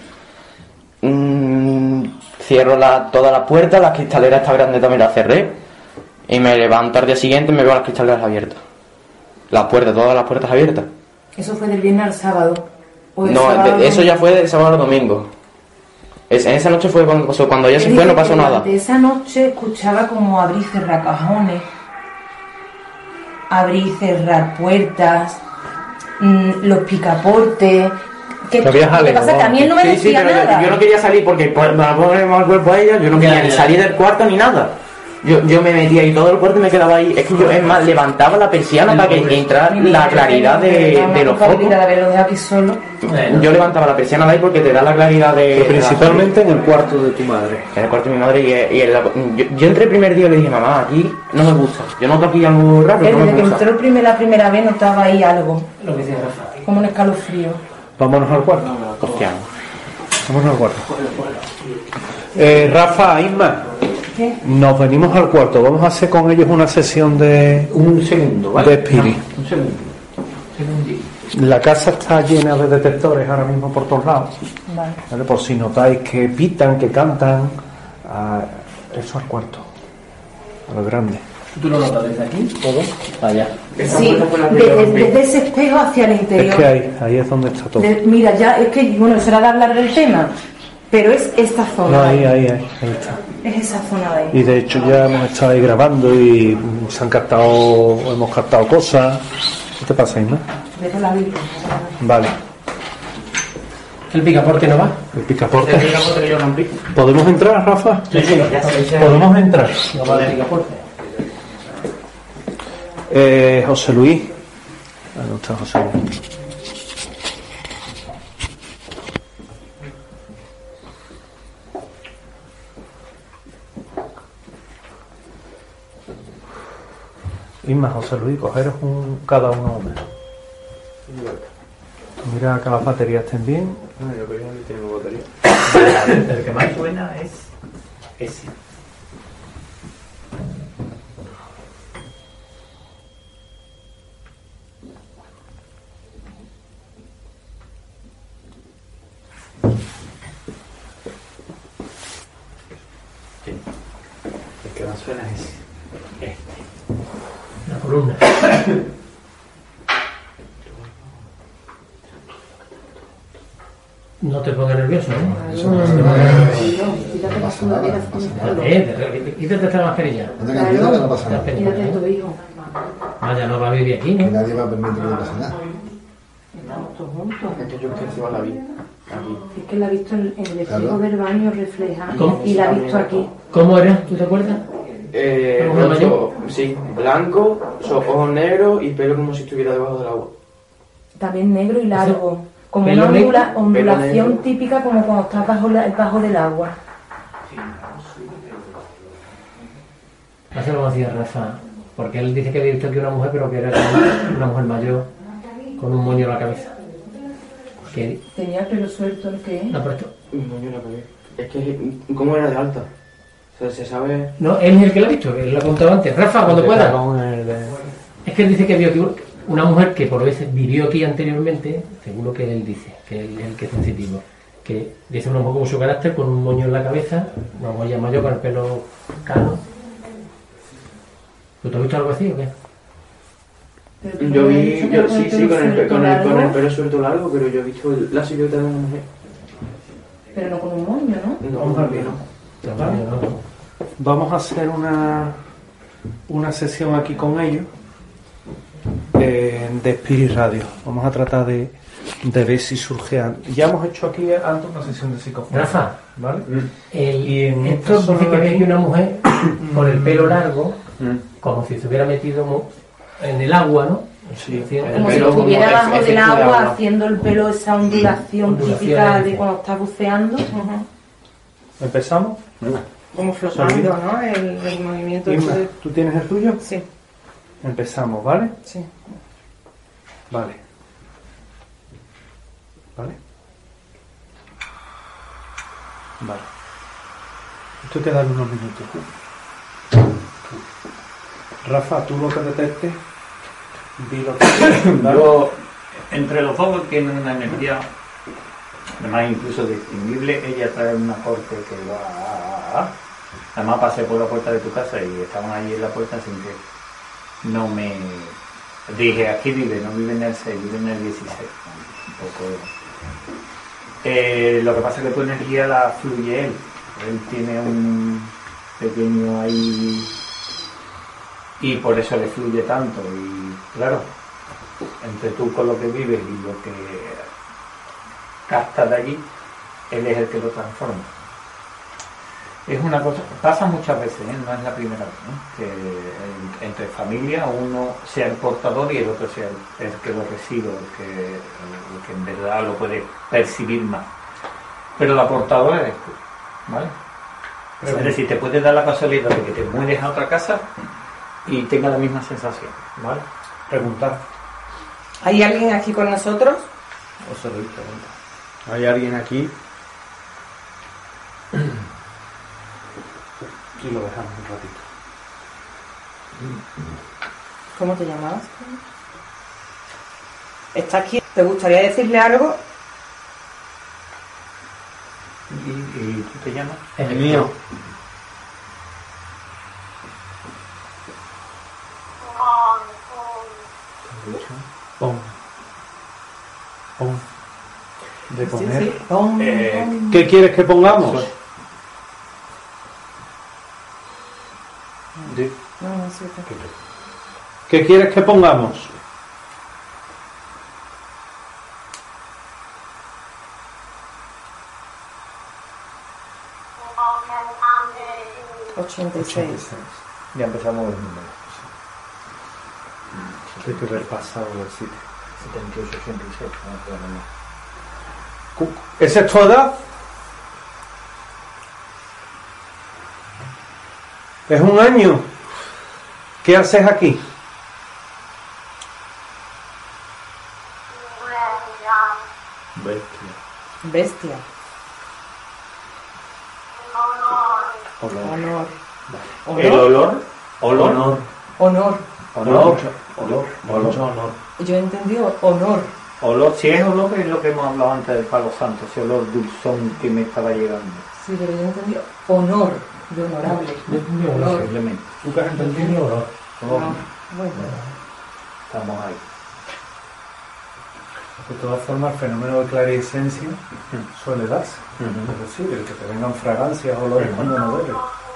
Mm, cierro la, todas las puertas, las cristaleras esta grande también las cerré y me levanto al día siguiente y me veo las cristaleras abiertas. Las puertas, todas las puertas abiertas. ¿Eso fue del viernes al sábado? ¿O del No, sábado de, eso ya fue del sábado al domingo. Es, en esa noche fue cuando pasó, cuando ella se fue no pasó nada. De esa noche escuchaba como abrir y cerrar cajones, abrir y cerrar puertas, mmm, los picaportes. ¿Qué pasa? Que a mí él no me sí, decía sí, pero nada. Yo, yo no quería salir porque para poner mal cuerpo a ella, yo no quería ni salir del cuarto ni nada. Yo, yo me metía ahí todo el cuarto y me quedaba ahí. Es que yo, es más, levantaba la persiana para que entrara la claridad de, de los focos. Yo levantaba la persiana de ahí porque te da la claridad de... Pero principalmente en el cuarto de tu madre. En el cuarto de mi madre y, y en la, yo, yo entré el primer día y le dije, mamá, aquí no me gusta. Yo noto aquí algo raro. Desde no me que gusta. entró el primer, la primera vez notaba ahí algo. Lo que dice Rafa. Como un escalofrío. Vámonos al cuarto. Hostia. Vámonos al cuarto. Eh, Rafa, Isma. ¿Qué? Nos venimos al cuarto. Vamos a hacer con ellos una sesión de... Un segundo, ¿vale? De Spirit. No, un segundo. Segundito. La casa está llena de detectores ahora mismo por todos lados. Vale. ¿Vale? Por si notáis que pitan, que cantan. A... Eso al cuarto. A lo grande. ¿Tú lo notas desde aquí? ¿Todo? Allá. Sí, desde, desde ese espejo hacia el interior. Es que ahí, ahí es donde está todo. De- mira, ya es que, bueno, será de hablar del tema, pero es esta zona. No, ahí, ahí, ahí, ahí está. Es esa zona de ahí. Y de hecho ya hemos estado ahí grabando y se han captado, hemos captado cosas. ¿Qué te pasa, Isma? Vete la Biblia. Vale. ¿El picaporte no va? El picaporte. El picaporte que yo rompí. ¿Podemos entrar, Rafa? Sí, sí, ya está. Podemos entrar. No vale el picaporte. Eh, José Luis. Ah, no está José Luis. Isma, José Luis, cogeros un, cada uno una. Mira que las baterías estén bien. No, yo creo que no tengo batería. El que más suena es ese. El que más suena es este. La columna. No te pongas nervioso, ¿eh? Quítate la sudadera. Eh, quítate esta mascarilla. No tengas miedo que no pasa nada. Quítate tu hijo. Vaya, no va a vivir aquí, Que ¿no? nadie va a permitir que le pase nada. Estamos todos juntos. Es que yo que encima la vi. Aquí. Es que la ha visto en, en el espejo Claro. del baño refleja ¿Cómo? y la ha visto aquí. ¿Cómo era? ¿Tú te acuerdas? Eh, ¿Alguna rostro, sí, blanco, ojos negros y pelo como si estuviera debajo del agua. También negro y largo. Como ¿Pelo una negro? ondula- ondulación negro. típica como cuando estás bajo, la- bajo del agua. Eso lo decía Rafa, porque él dice que había visto aquí una mujer, pero que era una, una mujer mayor con un moño en la cabeza. Que... ¿Tenía el pelo suelto el que? No, pero esto... Un moño en la cabeza. Es que, ¿cómo era de alta? O sea, se sabe... No, él es el que lo ha visto, él lo ha contado antes. Rafa, cuando pueda. Es que él dice que vio aquí una mujer que por veces vivió aquí anteriormente, seguro que él dice, que él es el que es sensitivo, que dice una mujer con su carácter, con un moño en la cabeza, una mujer mayor con el pelo cano. ¿Tú te has visto algo así o qué? Yo vi, yo, sí, sí, con el, con, el, con el pelo suelto largo, pero yo he visto la silueta de una mujer. Pero no con un moño, ¿no? No, Vamos a ver. no. ¿Vale? Vamos a hacer una, una sesión aquí con ellos de, de Spirit Radio. Vamos a tratar de, de ver si surge antes. Ya hemos hecho aquí antes una sesión de psicofonía. Rafa, ¿vale? El, Y en esto esta dice zona que de ve aquí- aquí una mujer con el pelo largo, como si se hubiera metido mo- en el agua, ¿no? Sí, Haciendo- Como si pelo como estuviera efe- debajo del efecto de agua agua. haciendo el pelo esa ondulación Ondulaciones, típica de dice. cuando estás buceando. Ujú. ¿Empezamos? Como flotando, ¿no? El, el movimiento. Irma, ese de- ¿tú tienes el tuyo? Sí, Empezamos, ¿vale? sí. Vale. ¿Vale? Vale. Esto hay que darle unos minutos. Rafa, tú lo que detectes, di lo que ¿vale? Yo, entre los dos tienen una energía, además incluso distinguible. Ella trae una corte que va. Además pasé por la puerta de tu casa y estaban allí en la puerta sin que no me dije, aquí vive, no vive en el seis, vive en el dieciséis. Un poco. Eh, lo que pasa es que tu energía la fluye él. Él tiene un pequeño ahí y por eso le fluye tanto. Y claro, entre tú con lo que vives y lo que captas de allí, él es el que lo transforma. Es una cosa, pasa muchas veces, ¿eh? No es la primera vez, ¿no? Que en- entre familia uno sea el portador y el otro sea el, el que lo recibe, el que, el que en verdad lo puede percibir más. Pero la portadora eres tú, ¿vale? Es decir, te puede dar la casualidad de que te mueves a otra casa y tenga la misma sensación, ¿vale? Preguntar. ¿Hay alguien aquí con nosotros? O se lo pregunta. ¿Hay alguien aquí? Y lo dejamos un ratito. ¿Cómo te llamabas? ¿Está aquí? ¿Te gustaría decirle algo? ¿Y, y tú te llamas? El mío. Pon. Pon. De poner. Sí, sí. Pon, Eh, pon. ¿Qué quieres que pongamos? Di. No, no, sí, sí. ¿Qué quieres que pongamos? ochenta y seis. Ya empezamos los números. Hay que ver pasado el sitio. setenta y ocho, ochenta y seis. No, pero no. ¿Esa es tu edad? ¿Es un año? ¿Qué haces aquí? Bestia. Bestia. Olor. Honor. El olor. Olor. Honor. Honor. Olor. Olor. Olor. honor. Yo he entendido honor. Olor. Si es olor, es lo que hemos hablado antes del palo santo, ese olor dulzón que me estaba llegando. Sí, pero yo he entendido honor de honorable. Honor. Simplemente. ¿Tú qué has entendido? olor. Oh, No. Bueno. estamos ahí. De todas formas, el fenómeno de clarividencia suele darse. Es decir, el que te vengan fragancias o olores cuando no debe.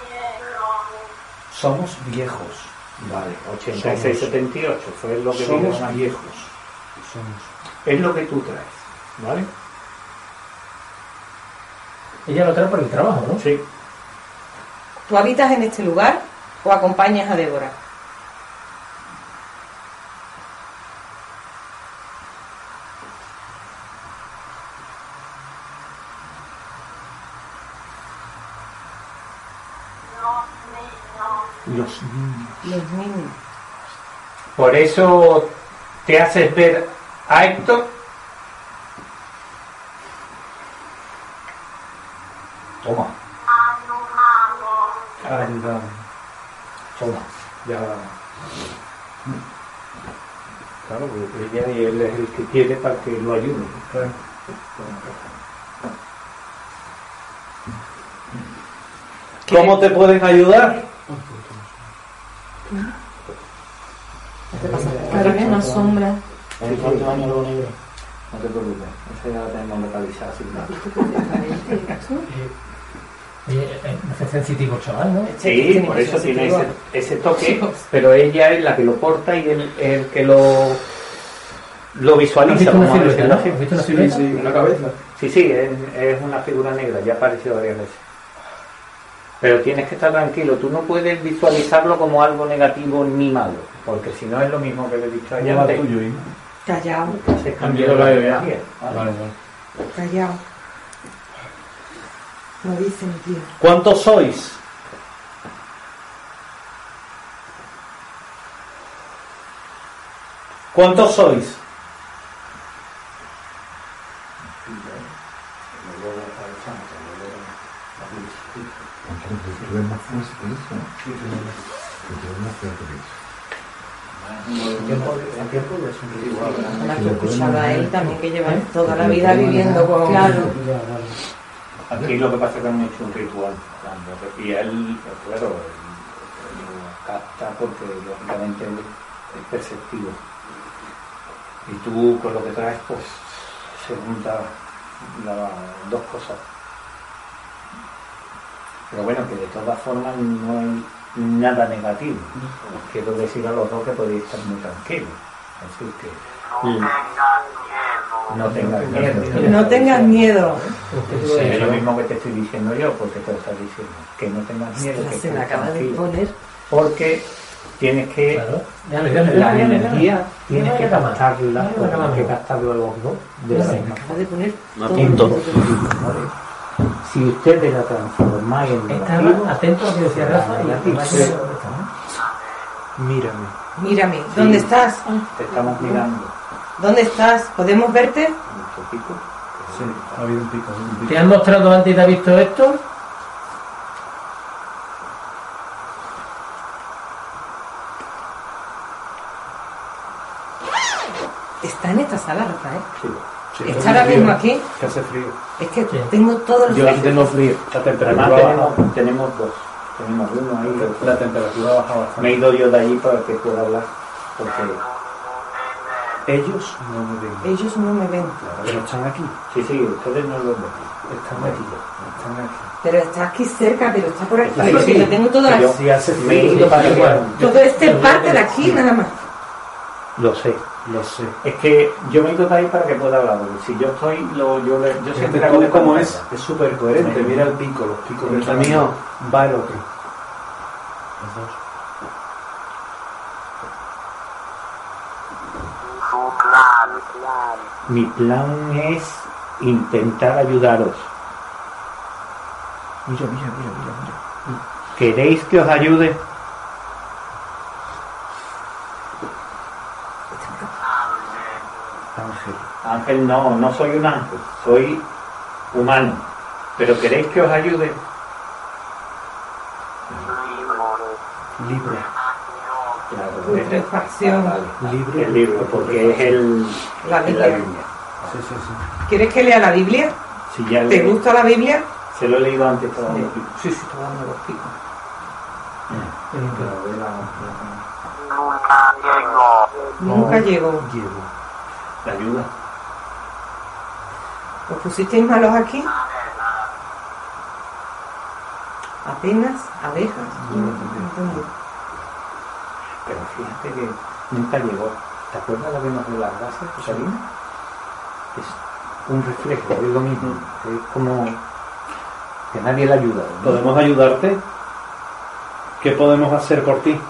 Somos viejos. Vale, ochenta y seis, setenta y ocho fue lo que Somos vieron aquí. viejos. Somos. Es lo que tú traes, ¿vale? Ella lo trae por el trabajo, ¿no? Sí. ¿Tú habitas en este lugar o acompañas a Débora? Los niños. Los niños. Por eso te haces ver a Héctor. Toma. Anda. Toma. Ya. Claro, porque ella y él es el que quiere para que lo ayude. Claro. ¿Cómo te pueden ayudar? ¿Qué pasa? Claro, es una sombra. ¿En cuántos años lo negro? No te preocupes, ese ya lo tenemos localizado. Oye, es sensitivo chaval, ¿no? Sí, por eso tiene ese, ese toque, pero ella es la que lo porta y él es el que lo lo visualiza. ¿Has visto una vamos a silueta, decirlo no? así. ¿Has visto una Sí, silueta? sí, una cabeza. Sí, sí, es, es una figura negra, ya ha aparecido varias veces. Pero tienes que estar tranquilo, tú no puedes visualizarlo como algo negativo ni malo, porque si no es lo mismo que le he dicho a ella antes. Callao. Se cambió la energía. Vale, vale. Callao. Lo dice mi tío. ¿Cuántos sois? ¿Cuántos sois? Tú eres más fuerte que eso, ¿no? Sí, tú eres más fuerte que eso. La que escuchaba a él también, que lleva toda la vida viviendo con... Claro. Aquí lo que pasa es que han hecho un ritual, y él, claro, él lo capta porque lógicamente él es perceptivo. Y tú con lo que traes, pues, se juntan las dos cosas. Pero bueno, que de todas formas no hay nada negativo. Os quiero decir a los dos que podéis estar muy tranquilos. Así que no tengas miedo. No tengas miedo. Sí, es lo mismo que te estoy diciendo yo, porque te lo estás diciendo. Que no tengas miedo. Que Se me estés acaba de tranquilo. poner. Porque tienes que... Claro. Ya, ya, ya, la ya, ya, ya, energía ya. tienes Ya, que ya, ya, captarla, ya, ya, ya, ya. que captarlo a los dos de la Se me misma acaba de poner Me todo. apunto. Si ustedes la transformáis en Estaba negativo, atento a lo que decía Rafa y negativo, va a sí. ser dónde está, ¿no? Mírame. Mírame, ¿dónde Sí. estás? te estamos mirando ¿Dónde estás? ¿Podemos verte? un poquito. Sí, ha habido un pico, ha habido un pico. ¿Te han mostrado antes y te ha visto Héctor? Está en esta sala, Rafael. Sí. Sí, Está ahora frío, mismo aquí. Que hace frío. Es que tengo todos los... Yo antes no frío. La Además temperatura ha bajado. tenemos, tenemos dos. Tenemos uno ahí. otro. La temperatura ha bajado Me he bastante. ido yo de allí para que pueda hablar. Porque Ellos no me ven. Ellos no me ven. Claro que no están aquí. sí, sí, ustedes no los ven. Están aquí. Están aquí. Pero está aquí cerca, pero está por aquí. Sí, Porque sí. yo tengo todas Yo las... Si hace me he frío, ido para igual. que... Todo este parte de aquí, nada más. Lo sé. lo sé. Es que yo me he ido de ahí para que pueda hablar. Porque si yo estoy, lo, yo, le- yo siempre Fíjate hago tú de cómo pantalla. es. Es súper coherente. Sí. Mira el pico, los picos Sí, del sí. mío. Va el otro. Los dos. Mi plan es intentar ayudaros. Mira, mira, mira, mira, mira. ¿Queréis que os ayude? Ángel. Ángel no, no soy un ángel, soy humano. ¿Pero queréis que os ayude? Libro. Claro, es el, Putrefacción. Libro. el libro, porque es el, La es Biblia. Sí, sí, sí. ¿Quieres que lea la Biblia? Si ya ¿Te le- gusta la Biblia? Se lo he leído antes todo. Sí, sí, sí, está dando los picos. Nunca llegó. Llevo. La ayuda. ¿Os pusisteis malos aquí? Apenas abejas. No entendí. Pero fíjate que nunca llegó. ¿Te acuerdas lo que nos dio las gracias, Rosalina? Es un reflejo, es lo mismo. Es como que nadie le ayuda. ¿no? ¿Podemos ayudarte? ¿Qué podemos hacer por ti?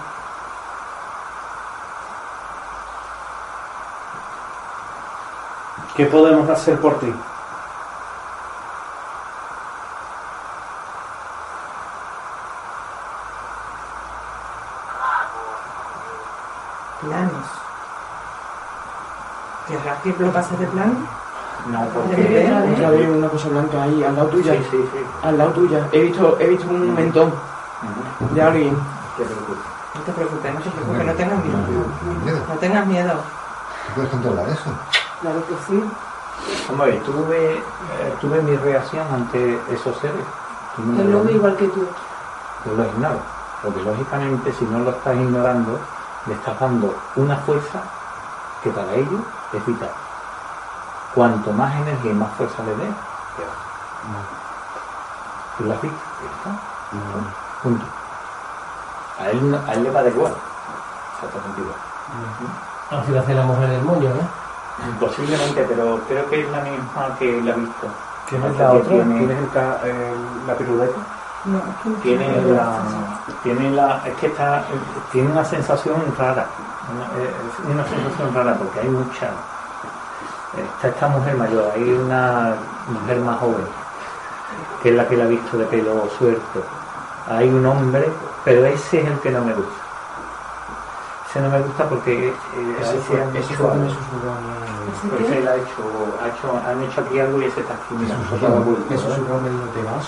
¿Qué podemos hacer por ti? Planos. ¿Querrás que lo pases de plano? No, porque otra vez una cosa blanca ahí, al lado tuya. Sí, sí, sí. Al lado tuya. He visto, he visto un mentón de alguien. No te preocupes, no te preocupes, no tengas miedo. No tengas miedo. ¿Tú puedes controlar eso? Claro que sí. Vamos a ver, tuve, eh, tuve mi reacción ante esos seres. Yo lo veo igual que tú. Yo los ignoro. Porque lógicamente, si no lo estás ignorando, le estás dando una fuerza que para ellos es vital. Cuanto más energía y más fuerza le des, peor. ¿Tú lo has visto? No. Punto. A él, no- a él le va de igual. Exactamente igual. Así lo hace la mujer del moño, ¿no? Posiblemente, pero creo que es la misma que la ha visto. ¿Quién es Hasta la que otra? tiene- ¿Tienes el ca- el- la piruleta? No, es que no Tiene quiero la, ver. tiene la, es que está, eh, tiene una sensación rara, una, eh, es una sensación rara porque hay mucha, está esta mujer mayor, hay una mujer más joven, que es la que la ha visto de pelo suelto, hay un hombre, pero ese es el que no me gusta, ese no me gusta porque eh, Ese a ese fue- han ese hecho fue algo. que me susurró a mí. Pues él ha hecho, ha hecho, han hecho aquí algo y ese está aquí, mira, Me nosotros lo susurró, me oculto, ¿eh? susurró, me dijo, ¿te vas?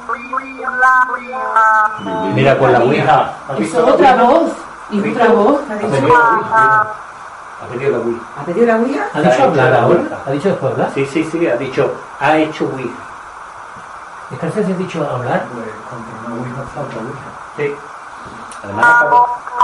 Mira, con la Ouija. ¿Has visto Eso la es otra Ouija? voz. Y ¿Visto? otra voz. Ha pedido la Ouija. Ha pedido la Ouija. ¿Ha pedido la Ouija? ¿Ha dicho hablar ahora? ¿Ha dicho después hablar? Sí, sí, sí, ha dicho, ha hecho Ouija. Es que a veces he dicho hablar. Pues contra una Ouija está otra Ouija. Sí. Además, acabó-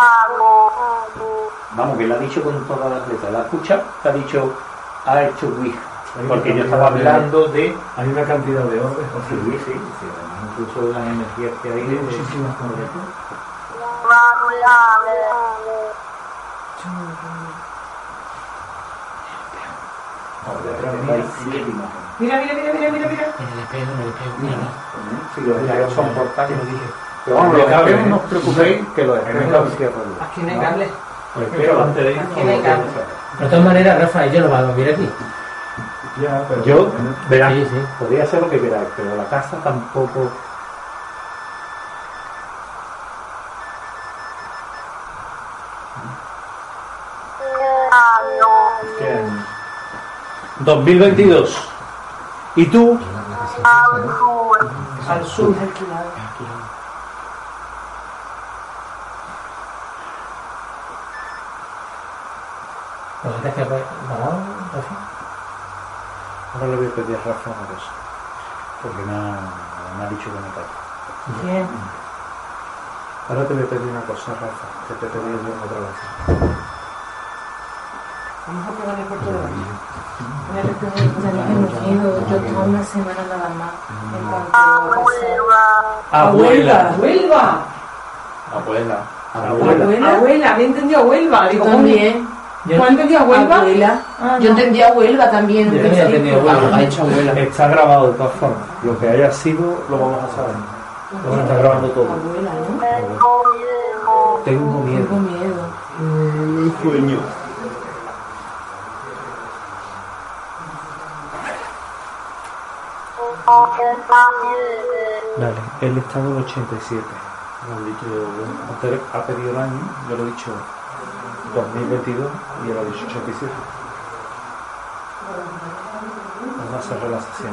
vamos, que lo ha dicho con todas las letras. La escucha, ha dicho, ha hecho Ouija. Porque yo estaba hablando de. Hay una cantidad de orbes. Sí, sí, sí. Además, incluso las energías que hay de Muchísimas cosas. Hay siete imágenes. Mira, mira, mira, mira, mira, mira. En el espejo, en el espejo, mira. Sí, los espejos son portátiles. Te lo dije. Pero vamos, los Cable, espejos no ¿eh? os preocupéis que los espejos los cierran. Aquí no hay cable. Los espejos antes de ir Aquí no hay cable. De todas maneras, Rafa, yo no va a dormir aquí. Ya, pero Yo, verás, Sí, sí. podría hacer lo que queráis, pero la casa tampoco. ¿Qué año? dos mil veintidós. ¿Y tú? Al sur. Pues antes que vamos, Rafa. Ahora le voy a pedir a Rafa una cosa. Porque me ha, me ha dicho que me calle. Bien. ahora te voy a pedir una cosa, Rafa, que te he pedido yo otra vez. Vamos a probar el cuarto de baño. Voy a recoger ya hemos ido, yo toda una semana nada más. En cuanto a Abuela. Huelva. Abuela. Abuela. Abuela, había entendido a Huelva. Digo, También. ¿cuál entendió a Huelva? Abuela. Ah, Yo no. entendí a Huelva también. Yo un también principio. entendí a Huelva. Ha hecho abuela. Está grabado de todas formas. Lo que haya sido, lo vamos a saber. Lo está grabando todo. Abuela, ¿no? Tengo miedo. Tengo miedo. Sueño. Vale, él está en el ochenta y siete. Lo he dicho, usted ha pedido el año, yo lo he dicho dos mil veintidós y él ha dicho ochenta y siete. Vamos a cerrar la sesión,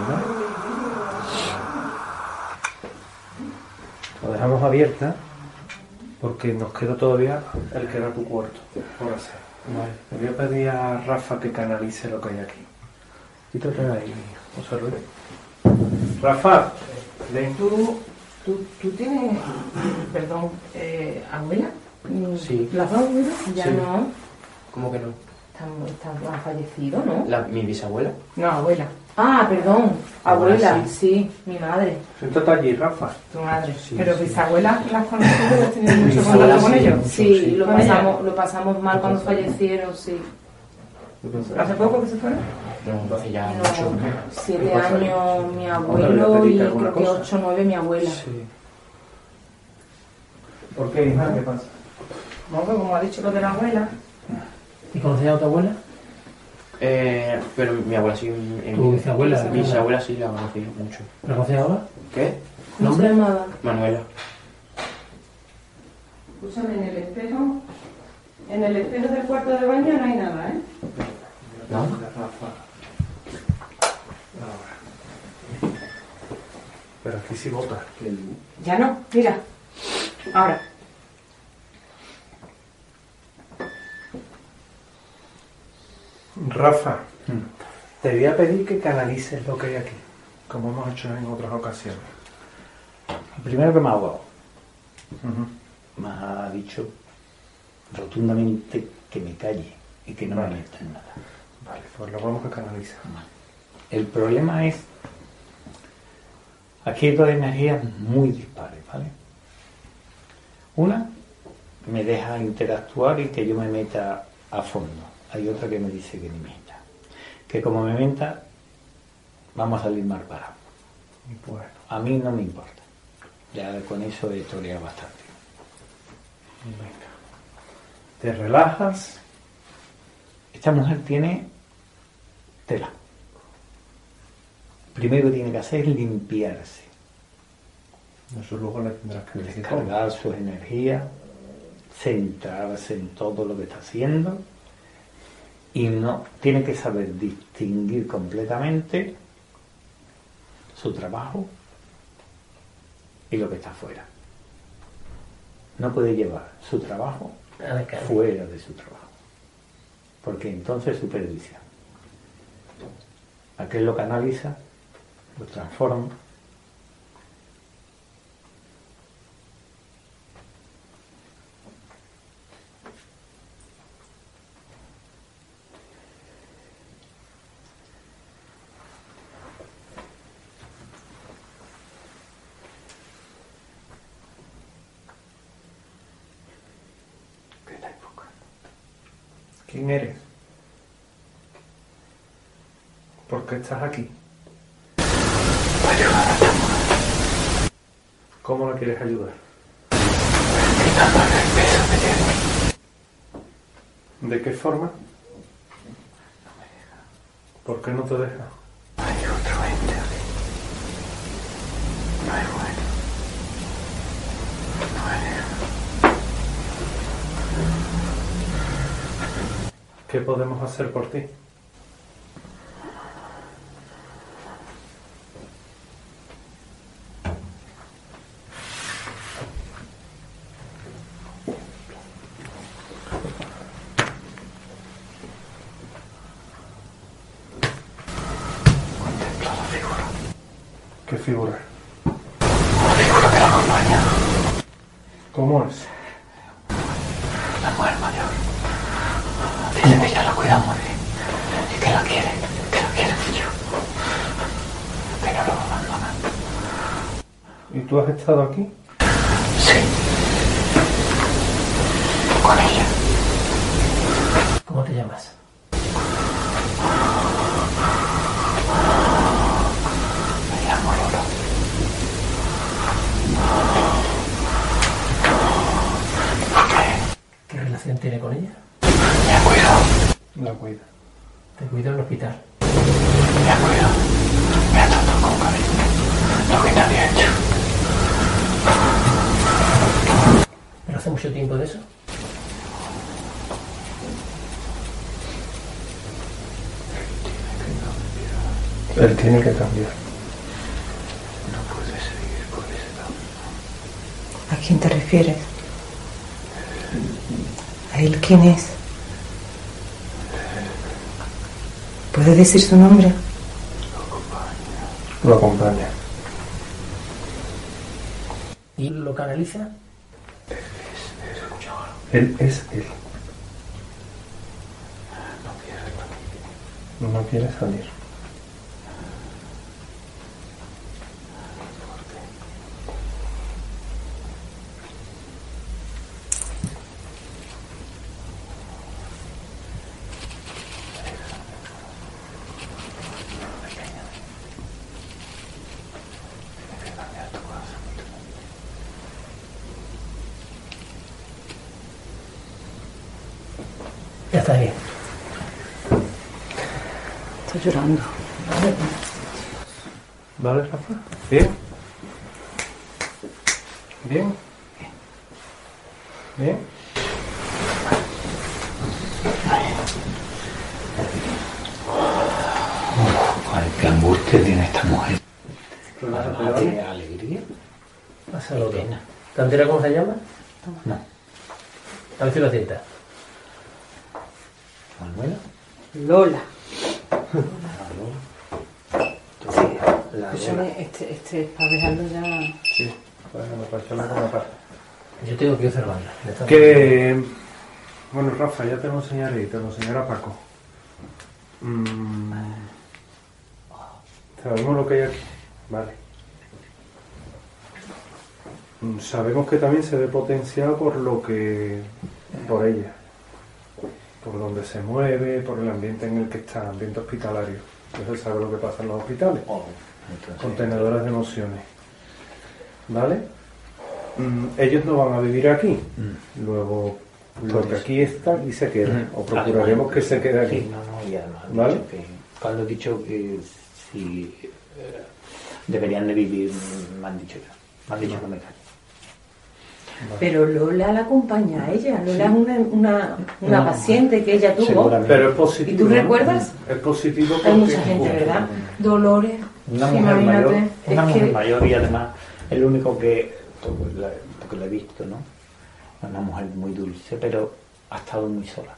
¿no? Lo dejamos abierta porque nos queda todavía el que era tu cuarto por hacer. Vale. Le voy a pedir a Rafa que canalice lo que hay aquí. Quítate de ahí, José Luis. Rafa, ven. ¿Tú, tú, tú tienes, perdón, eh, abuela? Sí. ¿Las dos abuelas? Ya Sí. no. ¿Cómo que no? Están, están, han fallecido, ¿no? La, mi bisabuela. No, abuela. Ah, perdón. Abuela, Abuela, sí. sí. Mi madre. Siéntate allí, Rafa. Tu madre. Sí, Pero sí. bisabuelas las conoces, has tenido mucho Bisabuela, contacto con sí. ellos. Sí, Sí. lo ¿Con ella? pasamos, lo pasamos mal cuando fallecieron, sí. ¿Hace poco que se fueron? No, hace ya No, mucho. siete ¿Qué pasa? años mi ¿Le abuelo y pediste alguna creo que cosa? ocho o nueve mi abuela. Sí. ¿Por qué, hija? ¿Qué pasa? No, pues como ha dicho lo de la abuela. ¿Y conoces a tu abuela? Eh, pero mi abuela sí. En, en ¿Tu mi- bisabuela? Mi bisabuela sí la conocí mucho. ¿La conoces ahora? ¿Qué? ¿Cómo se llamaba? Manuela. Escúchame, en el espejo, En el espejo del cuarto de baño no hay nada, ¿eh? ¿No? Pero aquí sí bota. Ya no, mira. Ahora. Rafa, te voy a pedir que canalices lo que hay aquí, como hemos hecho en otras ocasiones. Primero que me ha ahogado. Uh-huh. Me ha dicho rotundamente que me calle y que no vale. me meta en nada. Vale, pues lo vamos a canalizar. Vale. El problema es, aquí hay dos energías muy dispares, ¿vale? Una me deja interactuar y que yo me meta a fondo. Hay otra que me dice que ni meta. Que como me meta, vamos a salir mal parados. Bueno. A mí no me importa. Ya con eso he toreado bastante. Venga. Te relajas. Esta mujer tiene tela. Primero que tiene que hacer es limpiarse. Eso luego le tendrás que decir. Descargar sus energías, centrarse en todo lo que está haciendo y no tiene que saber distinguir completamente su trabajo y lo que está fuera. No puede llevar su trabajo fuera de su trabajo, porque entonces su perdición. Aquel lo canaliza, lo transforma. ¿Quién eres? ¿Por qué estás aquí? Para ayudar a esta mujer. ¿Cómo la quieres ayudar? Quitándole el peso que tiene. ¿De qué forma? No me deja. ¿Por qué no te deja? Hay otro ente aquí. No es bueno. No me deja. ¿Qué podemos hacer por ti? Contempla la figura. ¿Qué figura? La figura que la acompaña. ¿Cómo es? La mujer mayor. Dice que ella la cuida muy bien y que la quiere, que la quiere mucho, que no lo va a abandonar. ¿Y tú has estado aquí? Sí, con ella. ¿Cómo te llamas? Me llamo Lola. ¿Por qué? ¿Qué relación tiene con ella? Me ha cuidado. La cuida. Te cuido en el hospital. Me ha cuidado. Me ha tratado con cariño. Lo que nadie ha hecho. ¿Pero hace mucho tiempo de eso? Él tiene que cambiar. No puede seguir por ese camino. ¿A quién te refieres? ¿A él quién es? ¿Puede decir su nombre? Lo acompaña. ¿Y lo canaliza? Él es él. No quiere salir. No quiere salir. Ya está bien. Estoy llorando. ¿Vale, Rafa? ¿Bien? ¿Bien? ¿Bien? angustia tiene esta mujer. Además de alegría. Pasa lo que. ¿Te enteras cómo se llama? No. A ver si lo acierta. ¿Manuela? Lola. La Escúchame, este, este es para dejarlo ya. Sí, bueno, para echarlo por una parte. Yo tengo que observarla. Que. Bueno, Rafa, ya te lo enseñaré y te lo enseñará Paco. Mm, sabemos lo que hay aquí, vale. Mm, sabemos que también se ve potenciado por lo que. por ella. Por donde se mueve, por el ambiente en el que está, ambiente hospitalario. Entonces sabe lo que pasa en los hospitales. Contenedores de emociones. ¿Vale? Mm, ellos no van a vivir aquí. Mm. Luego, lo que aquí está, aquí se queda. Mm. O procuraremos además, que se quede aquí. Sí, no, no, y además, ¿vale? Que, cuando he dicho que si eh, deberían de vivir, me han dicho ya. Me han dicho no. que me callo. Vale. Pero Lola la acompaña a ella. Lola sí. es una, una, una no, paciente que ella tuvo. Pero es positivo. ¿Y tú recuerdas? Es positivo porque... Hay mucha gente, ¿verdad? Dolores. Una mujer imagínate. mayor, una es mujer que... mayor y además es lo único que, porque lo he visto, ¿no? Una mujer muy dulce, pero ha estado muy sola.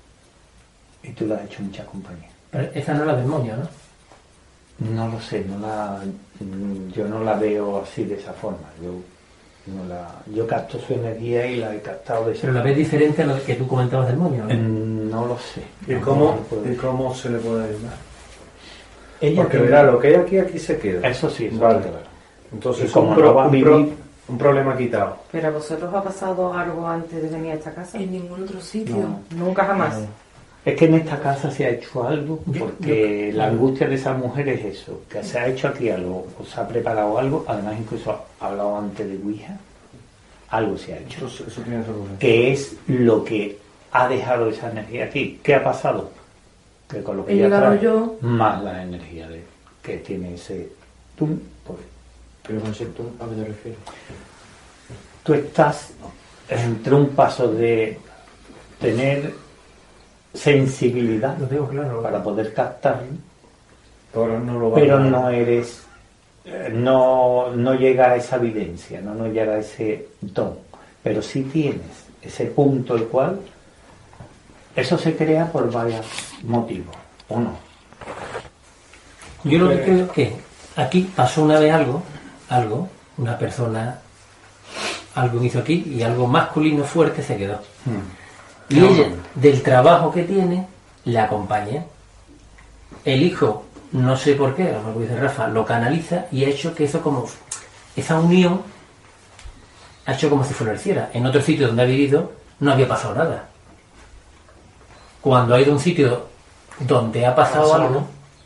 Y tú le has hecho mucha compañía. Pero esa no es la del moño, ¿no? No lo sé, no la, yo no la veo así de esa forma. Yo no la, yo capto su energía y la he captado de esa Pero la ves diferente a lo que tú comentabas del moño, ¿no? No lo sé. ¿Y no, cómo, no ¿y cómo se le puede ayudar? Ella Porque tiene... verá, lo que hay aquí, aquí se queda. Eso sí, eso vale. claro. Entonces, y como un, pro, no va a un, vivir... pro, un problema quitado. ¿Pero a vosotros ha pasado algo antes de venir a esta casa? En ningún otro sitio. No. Nunca jamás. No. Es que en esta casa se ha hecho algo, porque yo, yo, la angustia de esa mujer es eso, que se ha hecho aquí algo, o se ha preparado algo, además incluso ha hablado antes de Ouija, algo se ha hecho. Eso, eso tiene solución. Que es lo que ha dejado esa energía aquí. ¿Qué ha pasado? Que con lo que He ya llegado trae, yo. más la energía de, que tiene ese tum, pues. Pero con ese tum, ¿a qué te refieres? Tú estás entre un paso de tener sensibilidad lo digo claro, para poder captar, pero no, lo pero no eres, no, no llega a esa evidencia, no, no llega a ese don, pero sí tienes ese punto el cual eso se crea por varios motivos, ¿o no? Yo lo que creo es que aquí pasó una vez algo, algo, una persona, algo hizo aquí y algo masculino fuerte se quedó. Hmm. Y no, ella, del trabajo que tiene, la acompaña. El hijo, no sé por qué, como dice Rafa, lo canaliza y ha hecho que eso como, esa unión, ha hecho como si floreciera. En otro sitio donde ha vivido no había pasado nada. Cuando ha ido a un sitio donde ha pasado algo,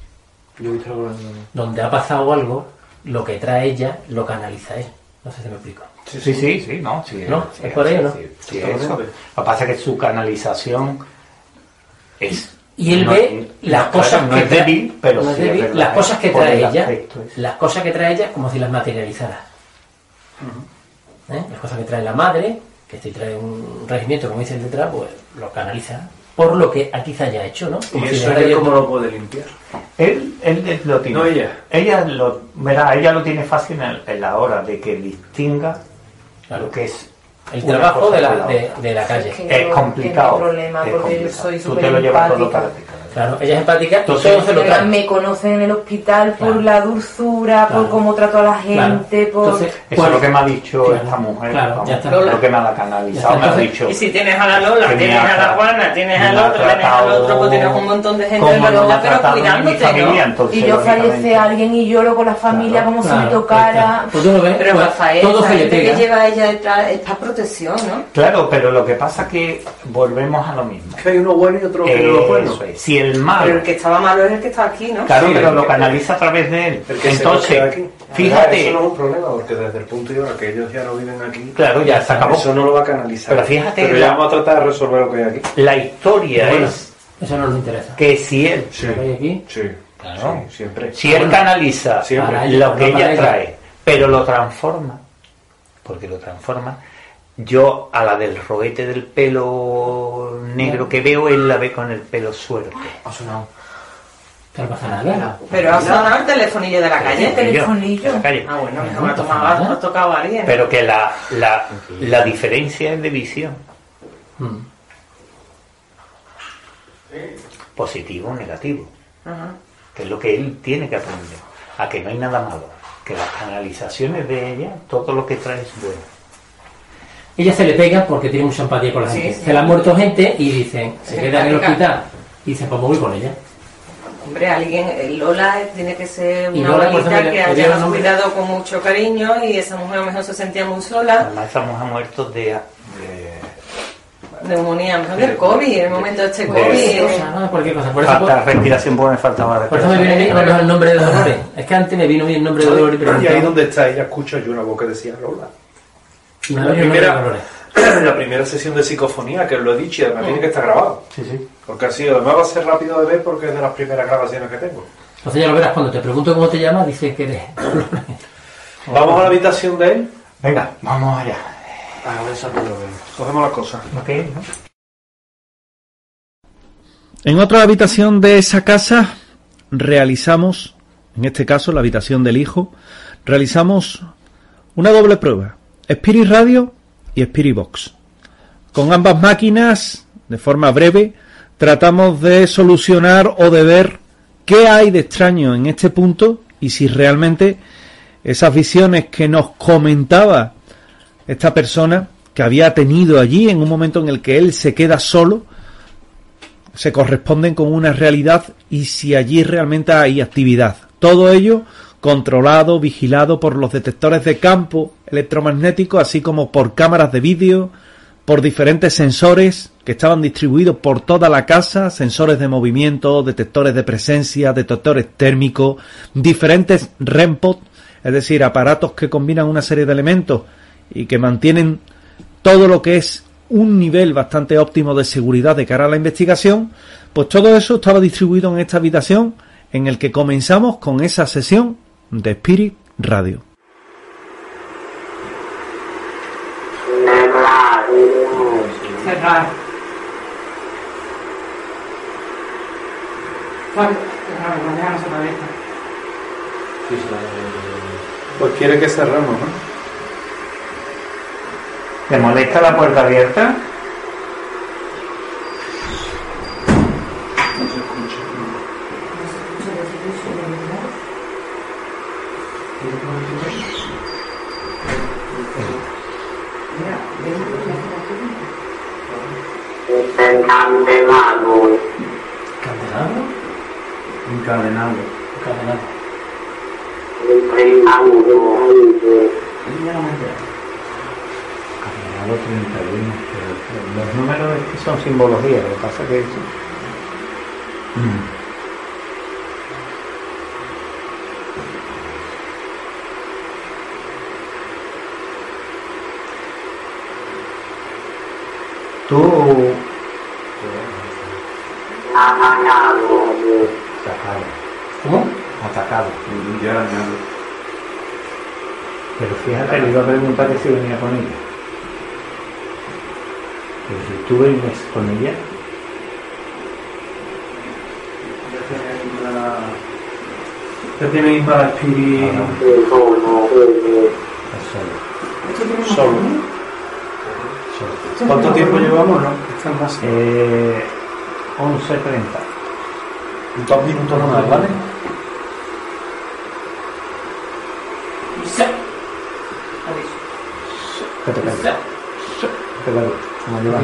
donde ha pasado algo, lo que trae ella, lo canaliza él. No sé si me explico. Sí, sí, sí, sí, no, sí, ¿no? Sí, ¿Es por ello, no? Sí, sí, eso. Lo que pasa es que su canalización es... Y él no, ve no, las cosas claro, no que es débil, pero no es sí débil, es verdad, las cosas que trae ella, es. las cosas que trae ella como si las materializara. Uh-huh. ¿Eh? Las cosas que trae la madre, que si trae un regimiento, como dice el detrás, pues lo canaliza. Por lo que aquí se haya hecho, ¿no? Como ¿Y si eso ella cómo lo puede limpiar? Él, él lo tiene. No ella. Ella lo, verá, ella lo tiene fácil en, en la hora de que distinga claro. lo que es el trabajo de la, de, de la calle. Es, que es complicado. Problema es porque complicado. yo soy Tú te lo llevas todo para ti. Claro, ella es empática, entonces todo se lo trae. Me conocen en el hospital claro. por la dulzura, claro. por cómo trato a la gente, claro. por... Entonces, eso es lo que me ha dicho claro. esta mujer, claro, vamos, ya está. lo que me ha canalizado, me ha dicho... Y si tienes a la Lola, tienes a la Juana, tienes al otro, tienes al otro, pues tienes un montón de gente alrededor, pero cuidándote, familia, ¿no? Entonces, y yo fallece alguien y lloro con la familia claro, como claro, si me tocara... Pues pues ves, pero pues, Rafael, todo la se gente le pega. que lleva ella detrás es para protección, ¿no? Claro, pero lo que pasa es que volvemos a lo mismo. Que hay uno bueno y otro que no es bueno. Si el malo... Pero el que estaba malo es el que está aquí, ¿no? Claro, sí, pero lo que, canaliza a través de él. El que entonces, se aquí. fíjate... Eso no es un problema, porque desde el punto de vista que ellos ya no viven aquí... Claro, ya se acabó. Eso no lo va a canalizar. Pero fíjate... Pero ya vamos a tratar de resolver lo que hay aquí. La historia bueno, es... Eso no nos interesa. Que si él... Sí, ¿Lo que hay aquí? Sí, claro. Sí, siempre. Si él bueno, canaliza siempre. lo que no ella ella. trae, pero lo transforma, porque lo transforma... Yo a la del roguete del pelo negro que veo, él la ve con el pelo suelto. Ha sonado. No pasa nada. Pero ha sonado el telefonillo de la calle. El telefonillo. De la calle. Ah, bueno, que me ha tomado, ha tocado a alguien. Pero que la, la, la diferencia es de visión. Mm. Positivo o negativo. Ajá. Que es lo que él tiene que aprender. A que no hay nada malo. Que las canalizaciones de ella, todo lo que trae es bueno. Ella se le pega porque tiene mucha empatía con la Sí, gente. sí. Se le ha muerto gente y dicen, se Es queda en el empática. hospital y dice, pues me voy con ella. Hombre, alguien, eh, Lola tiene que ser Y una Lola, por abuelita ejemplo, que le- le haya dieron nombre. cuidado con mucho cariño y esa mujer a lo mejor se sentía muy sola. Además, esa mujer ha muerto de, de Neumonía, a lo mejor del COVID, en el momento de este De- COVID. de- eh, cualquier cosa. Por eso, falta por, respiración porque me faltaba por eso me viene a mí el nombre de Dolores. Es que antes me vino bien el nombre de Dolores. Pero Y ahí donde está ella escucho yo una voz que decía Lola. Y me La ha venido el nombre de primera, Dolores. la primera sesión de psicofonía, que os lo he dicho y además tiene que estar grabado. Sí, sí. Porque ha sido, además va a ser rápido de ver porque es de las primeras grabaciones que tengo. Entonces ya lo verás, cuando te pregunto cómo te llamas, dices que eres Dolores. Vamos a la habitación de él. Venga, vamos allá. A ver, esa no lo vemos. Cogemos las cosas. Okay, ¿no? En otra habitación de esa casa realizamos, en este caso la habitación del hijo, realizamos una doble prueba, Spirit Radio y Spirit Box. Con ambas máquinas, de forma breve, tratamos de solucionar o de ver qué hay de extraño en este punto y si realmente esas visiones que nos comentaba esta persona que había tenido allí en un momento en el que él se queda solo, se corresponden con una realidad y si allí realmente hay actividad. Todo ello controlado, vigilado por los detectores de campo electromagnético, así como por cámaras de vídeo, por diferentes sensores que estaban distribuidos por toda la casa, sensores de movimiento, detectores de presencia, detectores térmicos, diferentes REMPOD, es decir, aparatos que combinan una serie de elementos y que mantienen todo lo que es un nivel bastante óptimo de seguridad de cara a la investigación. Pues todo eso estaba distribuido en esta habitación en el que comenzamos con esa sesión de Spirit Radio. cerrar. Vale, cerrar, la dejamos otra vez. Pues quiere que cerramos, ¿no? ¿Te molesta la puerta abierta? Encadenado. ¿Encadenado? Encadenado. Encadenado. Encadenado treinta y uno. Pero los números es que son simbología, lo que pasa que eso... Mm. Tú... Atacado. ¿Cómo? Atacado. Ya, ya. Pero fíjate, le iba a preguntar que si venía con ella. Pero si tú vienes con ella... Ya tenéis mala espíritu. Solo. Solo. ¿Cuánto tiempo llevamos, no? Están más. Eh, once treinta. Dos minutos nomás, ¿vale? Que te calles. Que te calles. Como llevas.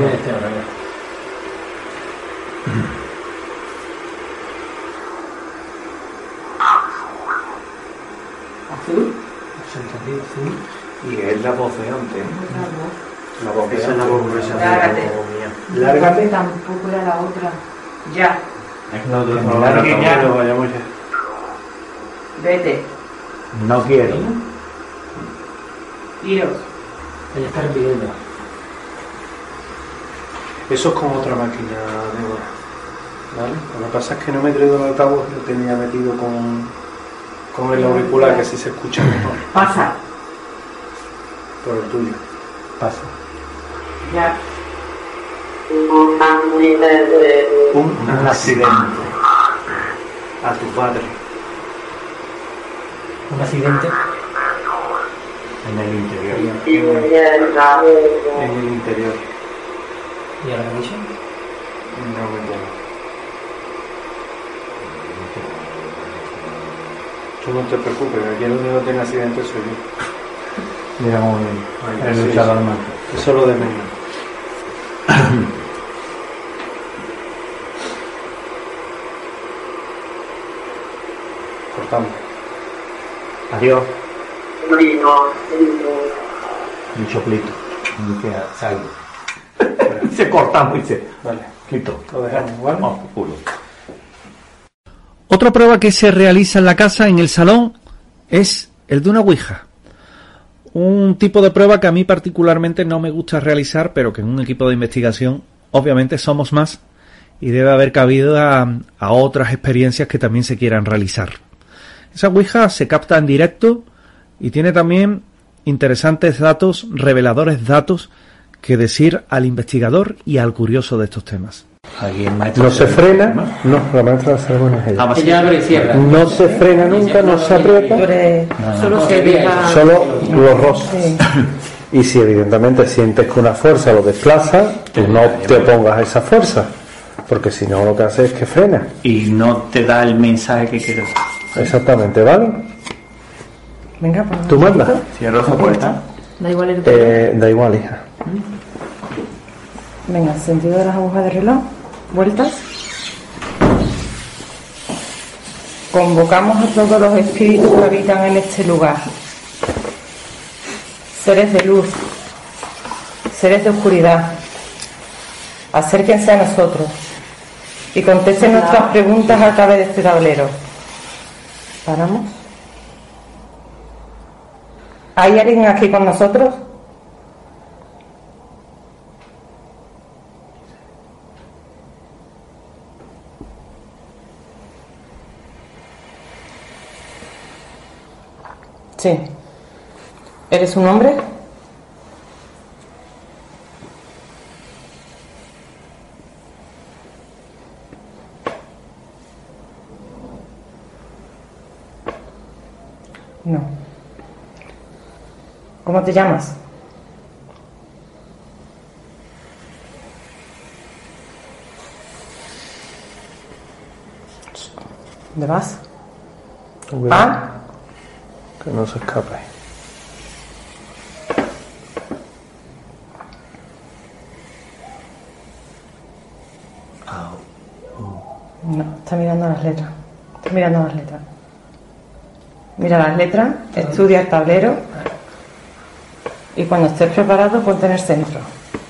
Azul. Y es la voz de antes. La voz de Esa es la voz gruesa. Lárgate. Lárgate. Tampoco era la otra. Ya. Es la otra. No, Lárgate no, ya. no, vayamos ya. Vete. No quiero. Iros. Ella está repitiendo. Eso es como otra máquina de hora. ¿Vale? Lo que pasa es que no me he traído el altavoz, lo tenía metido con, con el auricular, que así se escucha mejor. Pasa. Por el tuyo. Pasa. Ya. Un, un accidente. a tu padre. Un accidente. En el interior. En el interior. ¿Y a la camisa? No me entiendo. Tú no te preocupes, aquí el único que tiene accidente soy yo. Mira muy bien. El Sí, luchador sí. más. Eso es lo de menos. Cortamos. Adiós. Un choplito. Dice, salgo. Se cortamos y se. Vale. Quito. Lo dejamos, ¿vale? Vamos, culo. Otra prueba que se realiza en la casa, en el salón, es el de una ouija. Un tipo de prueba que a mí particularmente no me gusta realizar, pero que en un equipo de investigación obviamente somos más y debe haber cabido a, a otras experiencias que también se quieran realizar. Esa ouija se capta en directo y tiene también interesantes datos, reveladores datos que decir al investigador y al curioso de estos temas. Aquí el maestro No se frena, no, la maestra de ceremonia es ella. Ella abre y cierra. No se frena nunca, no se aprieta, Solo se deja. solo lo roza. Y si evidentemente sientes que una fuerza lo desplaza, tú no te opongas a esa fuerza, porque si no lo que hace es que frena. Y no te da el mensaje que quieres. Exactamente, ¿vale? Venga, pues. ¿Tú mandas? Cierro esa puerta. Da igual el Eh, da igual, hija. Venga, sentido de las agujas de reloj. Vueltas. Convocamos a todos los espíritus que habitan en este lugar. Seres de luz, seres de oscuridad. Acérquense a nosotros y contesten nuestras preguntas a través de este tablero. ¿Paramos? ¿Hay alguien aquí con nosotros? Sí. ¿Eres un hombre? No. ¿Cómo te llamas? ¿Dónde vas? ¿Ah? Que no se escape. No, está mirando las letras. Está mirando las letras. Mira las letras, estudia el tablero y cuando estés preparado ponte en el centro.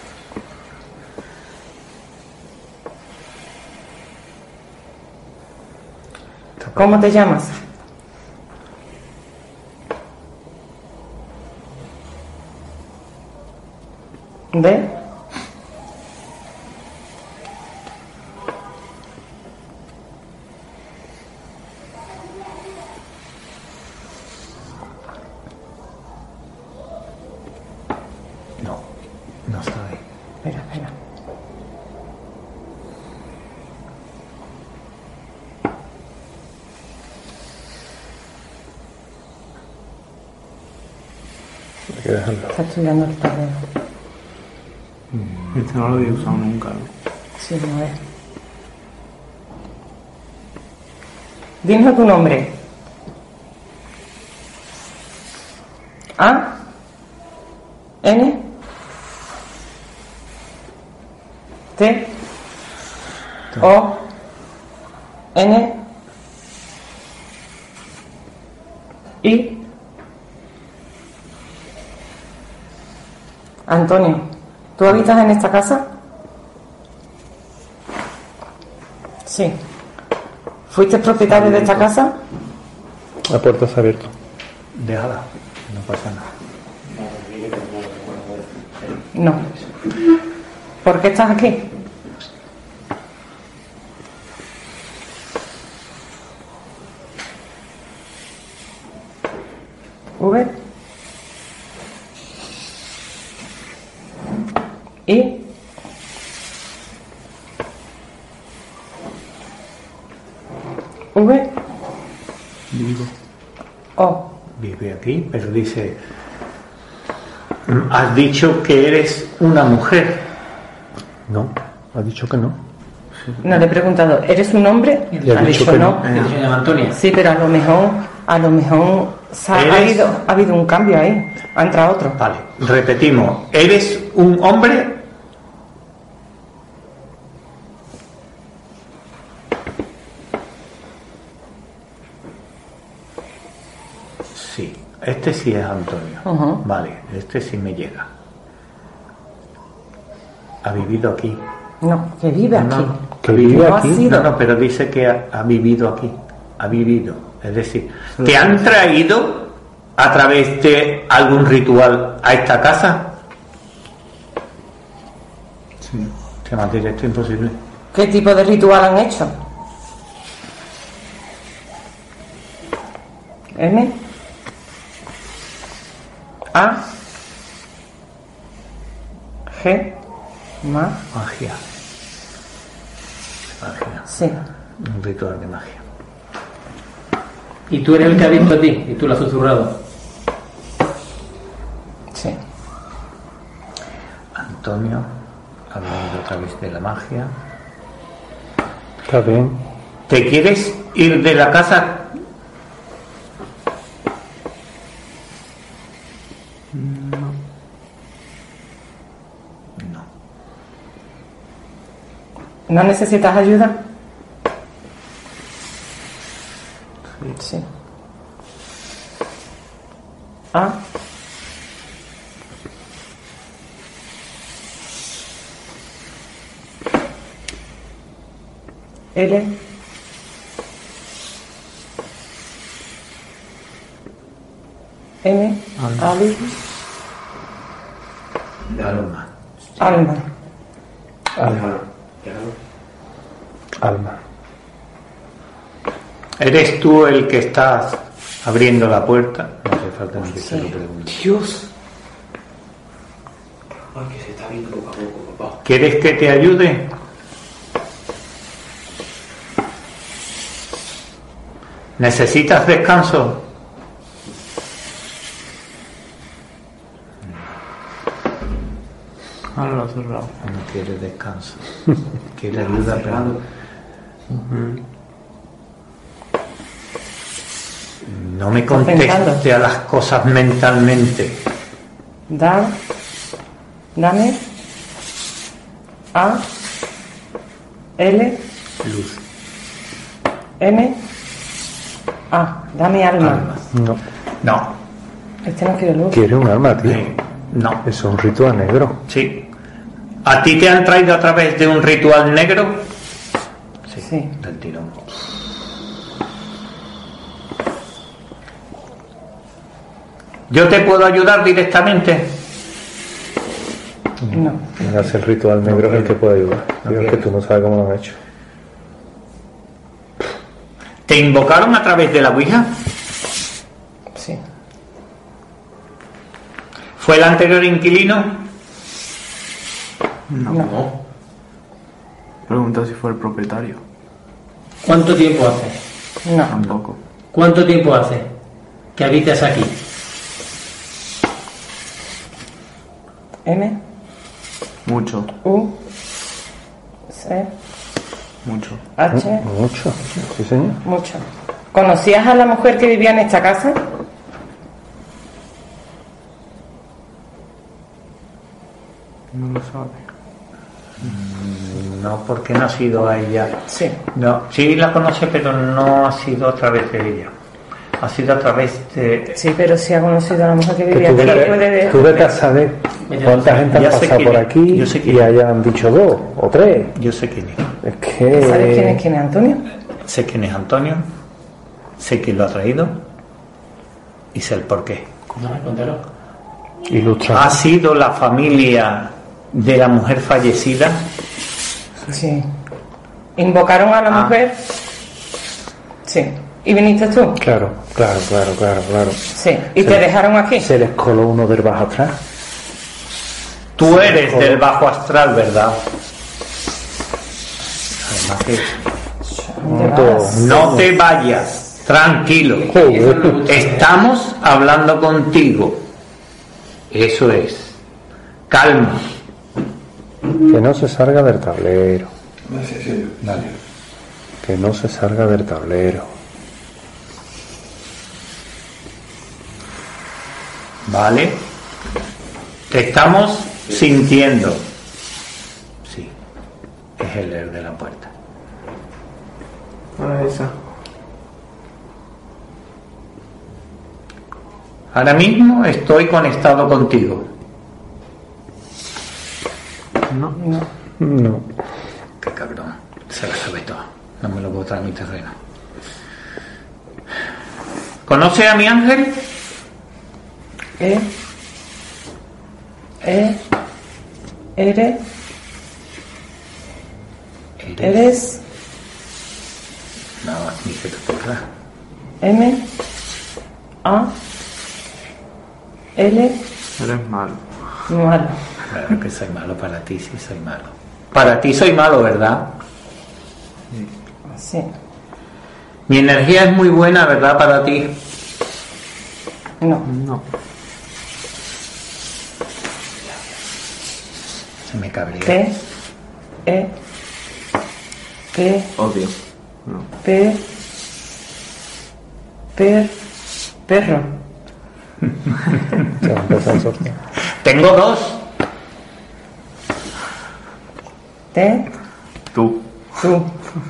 ¿Cómo te llamas? ¿De? No, no está ahí. Espera, espera. Hay que dejarlo. Está estudiando el tablero. Este no lo había usado nunca, ¿no? Sí, no es. Dinos tu nombre. A. N. T. O. N. I. Antonio, ¿tú habitas en esta casa? Sí. ¿Fuiste propietario de esta casa? La puerta está abierta. Déjala, no pasa nada. No. ¿Por qué estás aquí? V. I. V. Vivo. O. Vive aquí, pero dice... Has dicho que eres una mujer. No, ha dicho que no. No le he preguntado, ¿eres un hombre? Le ha Ha dicho dicho que no. no. Se llama Antonia. Sí, pero a lo mejor, a lo mejor se ha, ha ¿Eres? habido, ha habido un cambio ahí. Ha entrado otro. Vale, repetimos. ¿Eres un hombre? Sí, este sí es Antonio. Ujú. Vale, este sí me llega. Ha vivido aquí. No, que vive aquí. No, Que vive No ha aquí. sido. no, no, pero dice que ha, ha vivido aquí. Ha vivido. Es decir, ¿te han traído a través de algún ritual a esta casa? Sí. Que más directo imposible. ¿Qué tipo de ritual han hecho? M. A. G. Ma. Magia. Magia. Sí. Un ritual de magia. Y tú eres el que ha visto a ti, y tú lo has susurrado. Sí. Antonio, hablando a través de la magia. Está bien. ¿Te quieres ir de la casa? No. ¿No necesitas ayuda? Sí. A. L. M. Ali. Alma. Alma. Alma. Alma. ¿Eres tú el que estás abriendo la puerta? No hace falta ni que se lo pregunte. Dios. Ay, que se está viendo poco a poco, papá. ¿Quieres que te ayude? ¿Necesitas descanso? Ahora lo he cerrado. No quiere descanso. Quiere ayuda, pero... No me conteste a las cosas mentalmente. Da. Dame. A. L. Luz. M. A. Dame alma. No. No. Este no quiere luz. Quiere un alma, tío. No. Eso es un ritual negro. Sí. ¿A ti te han traído a través de un ritual negro? Sí. Sí. Del tirón. ¿Yo te puedo ayudar directamente? No. Quien hace el ritual negro es el que puede ayudar. Digo, es que tú no sabes cómo lo han hecho. ¿Te invocaron a través de la Ouija? Sí. ¿Fue el anterior inquilino? No. No. Pregunta si fue el propietario. ¿Cuánto tiempo hace? No. Tampoco. ¿Cuánto tiempo hace que habitas aquí? M. Mucho. U. C. Mucho. H. Mucho. Sí, señor. Mucho. ¿Conocías a la mujer que vivía en esta casa? No lo sabe. No, porque no ha sido a ella. Sí. No, sí la conoce, pero no ha sido a través de ella. Ha sido a través de... Sí, pero si ha conocido a la mujer que Que vivía tú, aquí, vete, puede... tú vete a saber cuánta gente ha Ya sé pasado quién por es. aquí Yo sé quién y es. hayan dicho dos o tres. Yo sé quién es. Es que... ¿Sabes quién es quién es Antonio? Sé quién es Antonio, sé quién lo ha traído y sé el porqué. No, cuéntalo. Ilustra. ¿Ha sido la familia de la mujer fallecida? Sí. ¿Invocaron a la Ah. mujer? Sí. ¿Y viniste tú? Claro, claro, claro, claro, claro. Sí. ¿Y Se te le- dejaron aquí? Se les coló uno del bajo atrás. Tú eres del bajo astral, ¿verdad? Además que No te vayas, tranquilo. Estamos hablando contigo. Eso es. Calma. Que no se salga del tablero. Vale. Que no se salga del tablero. Vale. Te estamos sintiendo. Sí. Es el leer de la puerta. Ah, esa. Ahora mismo estoy conectado contigo. No. No. No. Qué cabrón. Se lo sabe todo. No me lo botar a mi terreno. ¿Conoce a mi ángel? ¿Eh? ¿Eh? ¿Eres? ¿Eres? No, ni se te ocurra. ¿M? ¿A? ¿L? Eres malo. Malo. Claro que soy malo para ti, sí soy malo. Para ti soy malo, ¿verdad? Sí. Mi energía es muy buena, ¿verdad? Para ti. No. No. Se me cabrea. ¿Qué? ¿E? ¿Qué? Odio. No. P. Per. Perro. Se va a empezar a sortear. Tengo dos. ¿Te? Tú. Tú.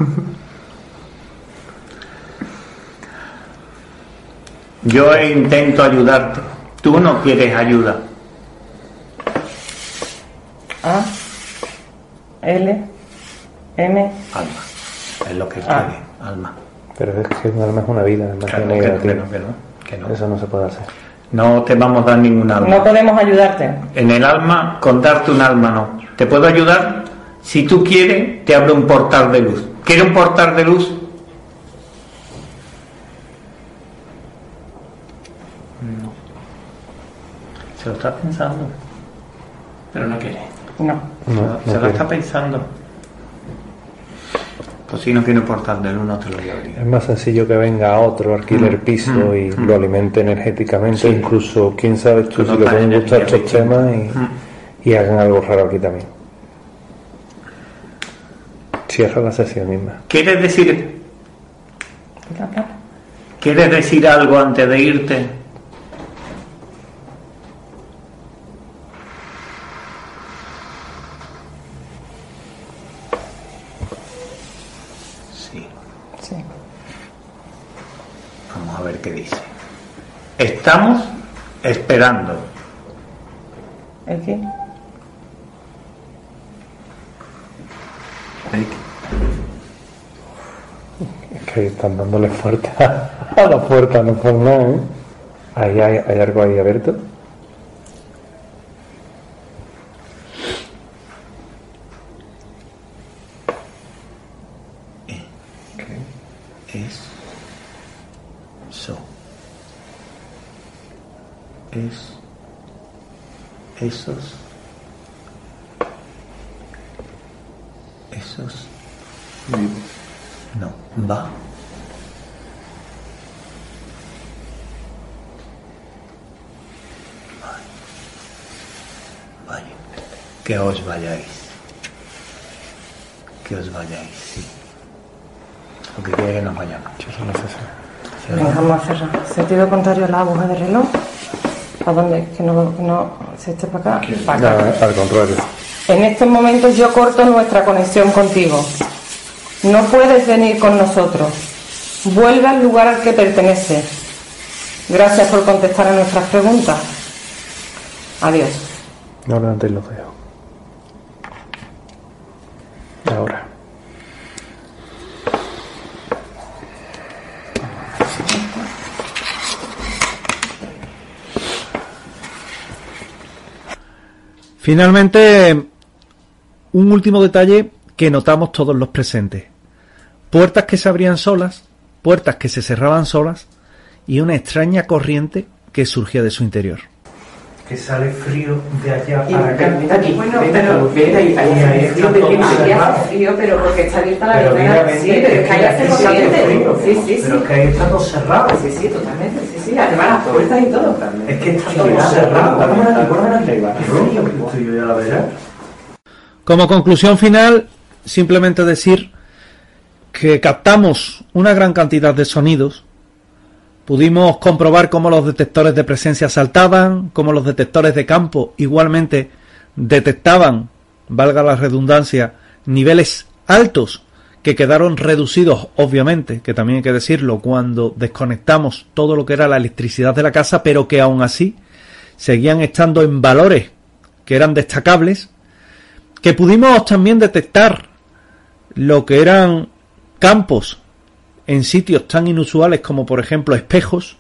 Yo intento ayudarte. Tú no quieres ayuda. A. L. M. Alma. Es lo que Ah. quiere. Alma. Pero es que un alma es una vida, es más Claro, que que no, negativa. que no, que no, que no. Eso no se puede hacer. No te vamos a dar ningún alma. No podemos ayudarte. En el alma, con darte un alma no. ¿Te puedo ayudar? Si tú quieres, te abro un portal de luz. ¿Quieres un portal de luz? No. Se lo está pensando. Pero no quiere. No. No, Se no lo quiere. está pensando. Pues si no quiere un portal de luz, no te lo voy a abrir. Es más sencillo que venga otro, alquiler Mm, piso mm, y mm. lo alimente energéticamente. Sí. Incluso, quién sabe tú Con si le otra pueden gustar energía estos temas y, Mm. y hagan algo raro aquí también. Cierra la sesión misma. ¿Quieres decir, ¿Quieres decir algo antes de irte? Sí. Sí. Vamos a ver qué dice. Estamos esperando. ¿El qué? Es que están dándole fuerte a la puerta, no por nada, ¿eh? Ahí hay, hay algo ahí abierto. Es so. Es esos esos no va vaya que os vayáis que os vayáis sí lo que quiere que nos vayamos. Venga, vamos a cerrar. Sentido contrario a la aguja de reloj. ¿A dónde? Que no, no se esté para acá. Para acá. No, al contrario. En estos momentos yo corto nuestra conexión contigo. No puedes venir con nosotros. Vuelve al lugar al que pertenece. Gracias por contestar a nuestras preguntas. Adiós. No levantéis los dedos. Ahora. Finalmente, un último detalle que notamos todos los presentes. Puertas que se abrían solas, puertas que se cerraban solas y una extraña corriente que surgía de su interior. que sale frío de allá Y para acá. ven aquí, Bueno, ven pero- aquí, ven ahí, ahí Y ahí hace frío, está ven todo aquí. Aquí hace frío, pero porque está abierta la Pero mira, ventana. ven, Sí, pero es que ahí hace aquí sí hace corriente. frío. Sí, sí, Pero sí. que ahí está todo cerrado. Sí, sí, totalmente. Sí, sí. Además las puertas y todo. Es que está todo cerrado. Esto yo ya la veré. Como conclusión final, simplemente decir que captamos una gran cantidad de sonidos. Pudimos comprobar cómo los detectores de presencia saltaban, cómo los detectores de campo igualmente detectaban, valga la redundancia, niveles altos que quedaron reducidos, obviamente, que también hay que decirlo, cuando desconectamos todo lo que era la electricidad de la casa, pero que aún así seguían estando en valores que eran destacables, que pudimos también detectar lo que eran campos en sitios tan inusuales como por ejemplo espejos,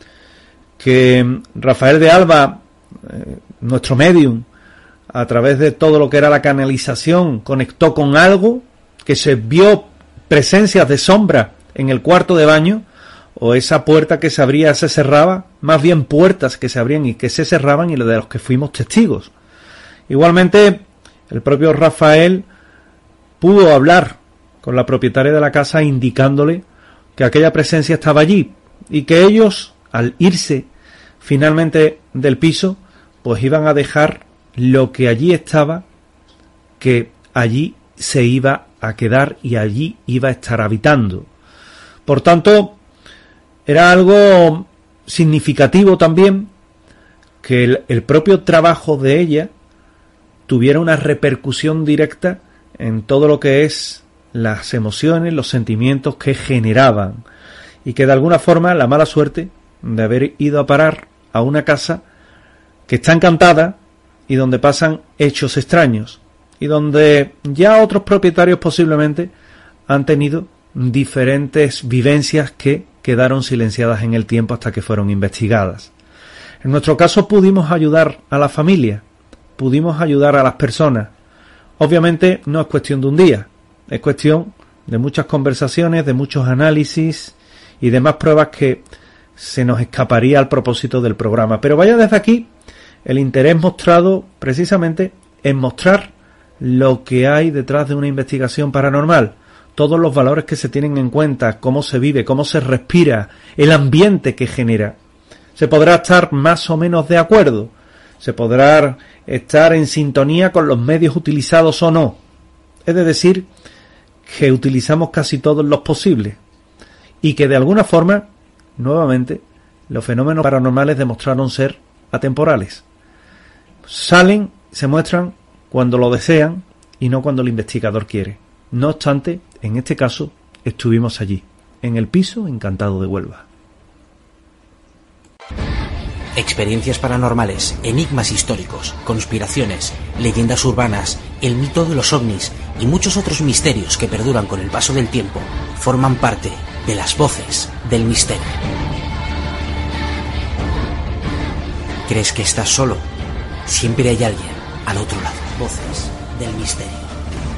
que Rafael de Alba, eh, nuestro medium, a través de todo lo que era la canalización, conectó con algo, que se vio presencias de sombra en el cuarto de baño, o esa puerta que se abría se cerraba, más bien puertas que se abrían y que se cerraban, y de los que fuimos testigos. Igualmente, el propio Rafael pudo hablar con la propietaria de la casa indicándole que aquella presencia estaba allí y que ellos, al irse finalmente del piso, pues iban a dejar lo que allí estaba, que allí se iba a quedar y allí iba a estar habitando. Por tanto, era algo significativo también que el, el propio trabajo de ella tuviera una repercusión directa en todo lo que es las emociones, los sentimientos que generaban, y que de alguna forma la mala suerte de haber ido a parar a una casa que está encantada y donde pasan hechos extraños y donde ya otros propietarios posiblemente han tenido diferentes vivencias que quedaron silenciadas en el tiempo hasta que fueron investigadas. En nuestro caso pudimos ayudar a la familia, pudimos ayudar a las personas. Obviamente no es cuestión de un día, es cuestión de muchas conversaciones, de muchos análisis y demás pruebas que se nos escaparía al propósito del programa. Pero vaya desde aquí el interés mostrado precisamente en mostrar lo que hay detrás de una investigación paranormal, todos los valores que se tienen en cuenta, cómo se vive, cómo se respira, el ambiente que genera. Se podrá estar más o menos de acuerdo, se podrá estar en sintonía con los medios utilizados o no. Es de decir, que utilizamos casi todos los posibles y que de alguna forma, nuevamente, los fenómenos paranormales demostraron ser atemporales. Salen, se muestran cuando lo desean y no cuando el investigador quiere. No obstante, en este caso, estuvimos allí, en el piso encantado de Huelva. Experiencias paranormales, enigmas históricos, conspiraciones, leyendas urbanas, el mito de los ovnis y muchos otros misterios que perduran con el paso del tiempo forman parte de las voces del misterio. ¿Crees que estás solo? Siempre hay alguien al otro lado. Voces del misterio.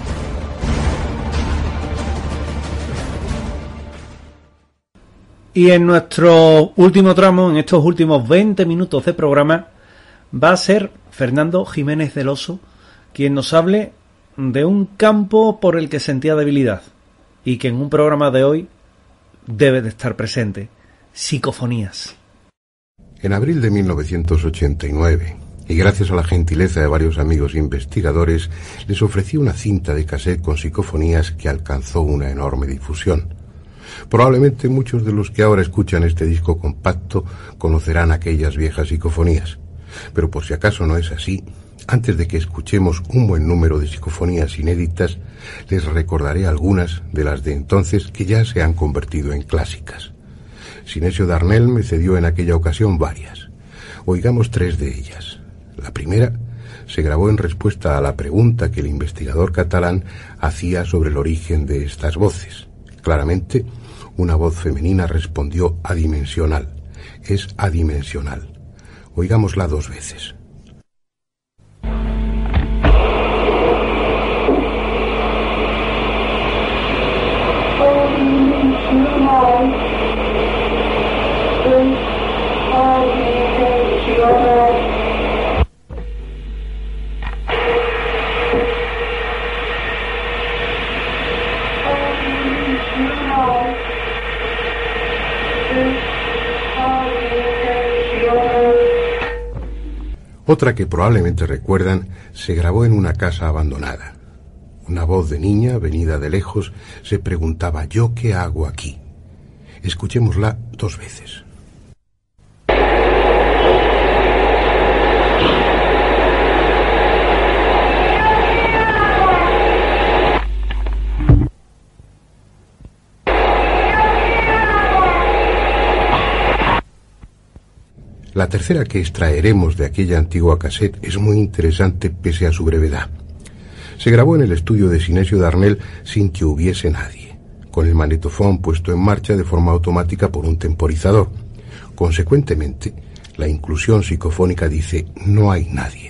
Y en nuestro último tramo, en estos últimos veinte minutos de programa, va a ser Fernando Jiménez del Oso quien nos hable de un campo por el que sentía debilidad y que en un programa de hoy debe de estar presente: psicofonías. En abril de mil novecientos ochenta y nueve, y gracias a la gentileza de varios amigos investigadores, les ofrecí una cinta de cassette con psicofonías que alcanzó una enorme difusión. Probablemente muchos de los que ahora escuchan este disco compacto conocerán aquellas viejas psicofonías, pero por si acaso no es así, antes de que escuchemos un buen número de psicofonías inéditas, les recordaré algunas de las de entonces que ya se han convertido en clásicas. Sinesio Darnell me cedió en aquella ocasión varias. Oigamos tres de ellas. La primera se grabó en respuesta a la pregunta que el investigador catalán hacía sobre el origen de estas voces. Claramente, una voz femenina respondió adimensional. Es adimensional. Oigámosla dos veces. Otra que probablemente recuerdan se grabó en una casa abandonada. Una voz de niña, venida de lejos, se preguntaba: ¿yo qué hago aquí? Escuchémosla dos veces. La tercera que extraeremos de aquella antigua cassette es muy interesante pese a su brevedad. Se grabó en el estudio de Sinesio Darnell sin que hubiese nadie, con el magnetofón puesto en marcha de forma automática por un temporizador. Consecuentemente, la inclusión psicofónica dice: no hay nadie.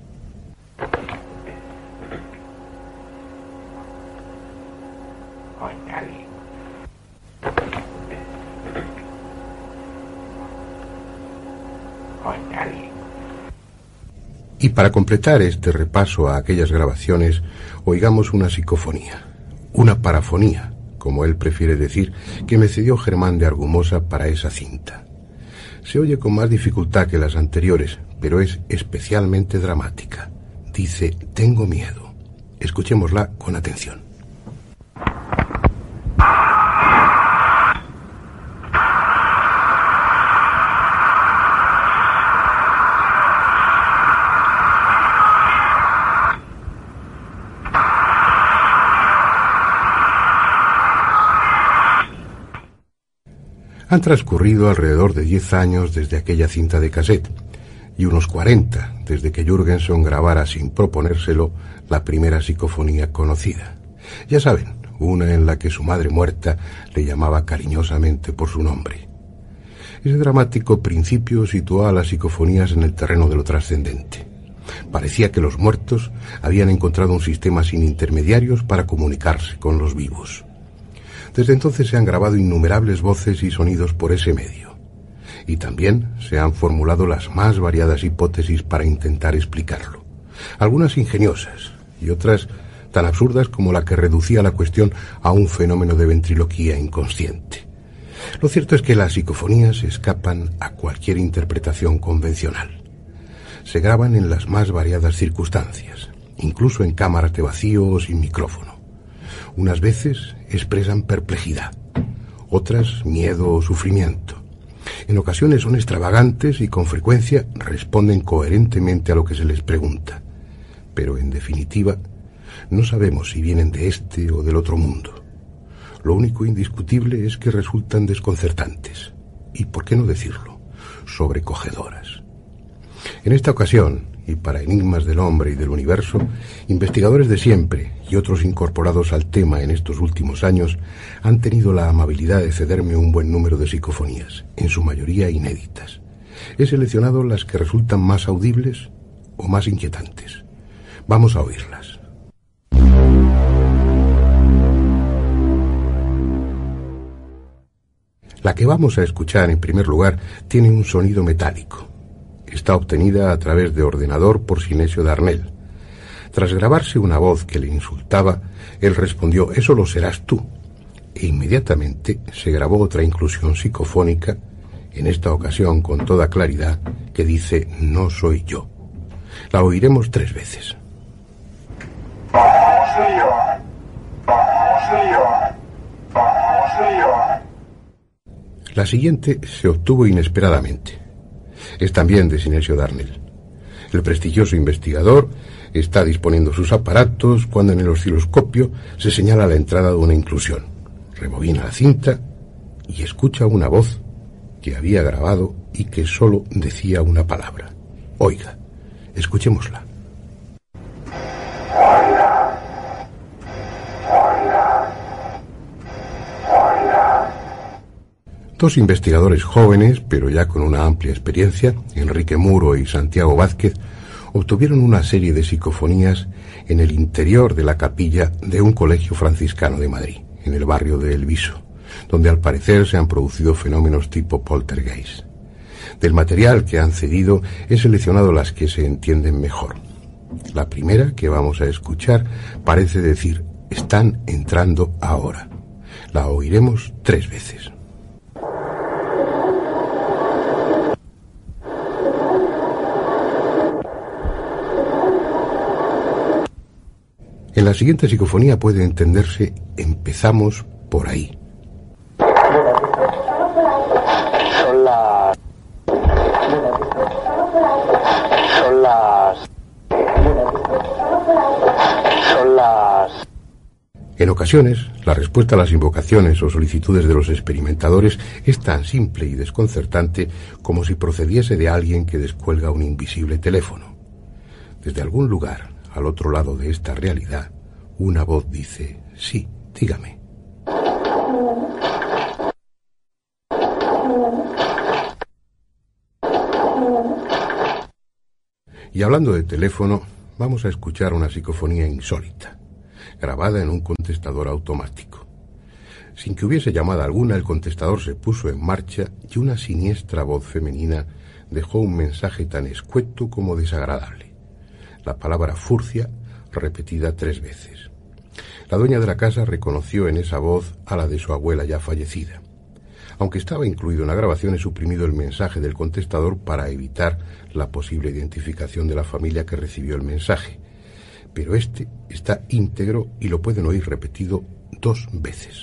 Y para completar este repaso a aquellas grabaciones, oigamos una psicofonía, una parafonía, como él prefiere decir, que me cedió Germán de Argumosa para esa cinta. Se oye con más dificultad que las anteriores, pero es especialmente dramática. Dice: tengo miedo. Escuchémosla con atención. Han transcurrido alrededor de diez años desde aquella cinta de cassette y unos cuarenta desde que Jürgenson grabara sin proponérselo la primera psicofonía conocida. Ya saben, una en la que su madre muerta le llamaba cariñosamente por su nombre. Ese dramático principio situó a las psicofonías en el terreno de lo trascendente. Parecía que los muertos habían encontrado un sistema sin intermediarios para comunicarse con los vivos. Desde entonces se han grabado innumerables voces y sonidos por ese medio. Y también se han formulado las más variadas hipótesis para intentar explicarlo. Algunas ingeniosas y otras tan absurdas como la que reducía la cuestión a un fenómeno de ventriloquía inconsciente. Lo cierto es que las psicofonías escapan a cualquier interpretación convencional. Se graban en las más variadas circunstancias, incluso en cámaras de vacío o sin micrófono. Unas veces expresan perplejidad, otras miedo o sufrimiento. En ocasiones son extravagantes y con frecuencia responden coherentemente a lo que se les pregunta. Pero en definitiva, no sabemos si vienen de este o del otro mundo. Lo único indiscutible es que resultan desconcertantes y, por qué no decirlo, sobrecogedoras. En esta ocasión, y para enigmas del hombre y del universo, investigadores de siempre y otros incorporados al tema en estos últimos años han tenido la amabilidad de cederme un buen número de psicofonías, en su mayoría inéditas. He seleccionado las que resultan más audibles o más inquietantes. Vamos a oírlas. La que vamos a escuchar en primer lugar tiene un sonido metálico. Está obtenida a través de ordenador por Sinesio Darnell. Tras grabarse una voz que le insultaba, él respondió: eso lo serás tú. E inmediatamente se grabó otra inclusión psicofónica, en esta ocasión con toda claridad, que dice: no soy yo. La oiremos tres veces. La siguiente se obtuvo inesperadamente. Es también de Sinesio Darnell. El prestigioso investigador está disponiendo sus aparatos cuando en el osciloscopio se señala la entrada de una inclusión. Rebobina la cinta y escucha una voz que había grabado y que solo decía una palabra. Oiga, escuchémosla. Dos investigadores jóvenes, pero ya con una amplia experiencia, Enrique Muro y Santiago Vázquez, obtuvieron una serie de psicofonías en el interior de la capilla de un colegio franciscano de Madrid, en el barrio de El Viso, donde al parecer se han producido fenómenos tipo poltergeist. Del material que han cedido he seleccionado las que se entienden mejor. La primera, que vamos a escuchar, parece decir: están entrando ahora. La oiremos tres veces. En la siguiente psicofonía puede entenderse empezamos por ahí. Son las... Son las... Son las... En ocasiones, la respuesta a las invocaciones o solicitudes de los experimentadores es tan simple y desconcertante como si procediese de alguien que descuelga un invisible teléfono. Desde algún lugar, al otro lado de esta realidad, una voz dice, sí, dígame. Y hablando de teléfono, vamos a escuchar una psicofonía insólita, grabada en un contestador automático. Sin que hubiese llamada alguna, el contestador se puso en marcha y una siniestra voz femenina dejó un mensaje tan escueto como desagradable. La palabra furcia repetida tres veces. La dueña de la casa reconoció en esa voz a la de su abuela ya fallecida. Aunque estaba incluido en la grabación, he suprimido el mensaje del contestador para evitar la posible identificación de la familia que recibió el mensaje. Pero este está íntegro y lo pueden oír repetido dos veces.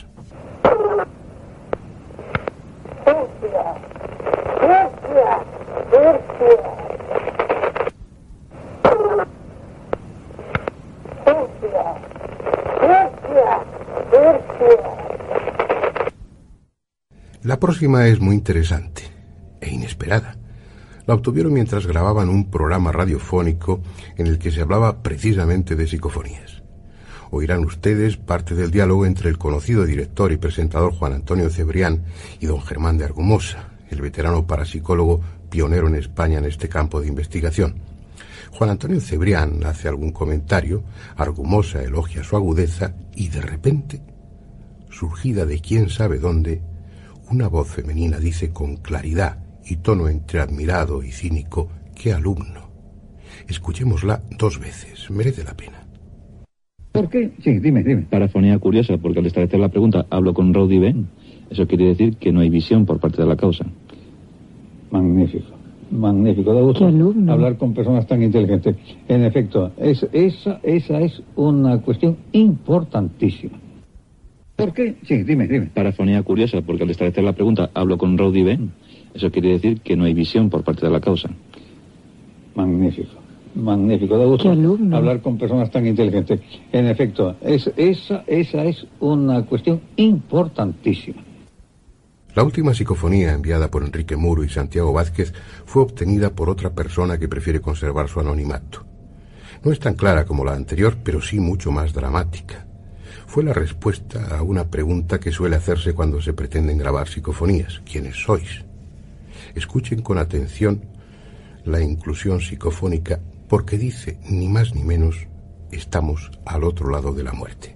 La próxima es muy interesante e inesperada. La obtuvieron mientras grababan un programa radiofónico en el que se hablaba precisamente de psicofonías. Oirán ustedes parte del diálogo entre el conocido director y presentador Juan Antonio Cebrián y don Germán de Argumosa, el veterano parapsicólogo pionero en España en este campo de investigación. Juan Antonio Cebrián hace algún comentario, Argumosa elogia su agudeza y de repente, surgida de quién sabe dónde, una voz femenina dice con claridad y tono entre admirado y cínico, ¡qué alumno! Escuchémosla dos veces, merece la pena. ¿Por qué? Sí, dime, dime. Parafonía curiosa, porque al establecer la pregunta, hablo con Rowdy Ben. Eso quiere decir que no hay visión por parte de la causa. Magnífico, magnífico. Da gusto hablar con personas tan inteligentes. En efecto, es, esa, esa es una cuestión importantísima. ¿Por qué? Sí, dime, dime. Parafonía curiosa, porque al establecer la pregunta, hablo con Rowdy Ben. Eso quiere decir que no hay visión por parte de la causa. Magnífico, magnífico. Da gusto hablar con personas tan inteligentes. En efecto, es, esa, esa es una cuestión importantísima. La última psicofonía enviada por Enrique Muro y Santiago Vázquez fue obtenida por otra persona que prefiere conservar su anonimato. No es tan clara como la anterior, pero sí mucho más dramática. Fue la respuesta a una pregunta que suele hacerse cuando se pretenden grabar psicofonías. ¿Quiénes sois? Escuchen con atención la inclusión psicofónica porque dice, ni más ni menos, estamos al otro lado de la muerte.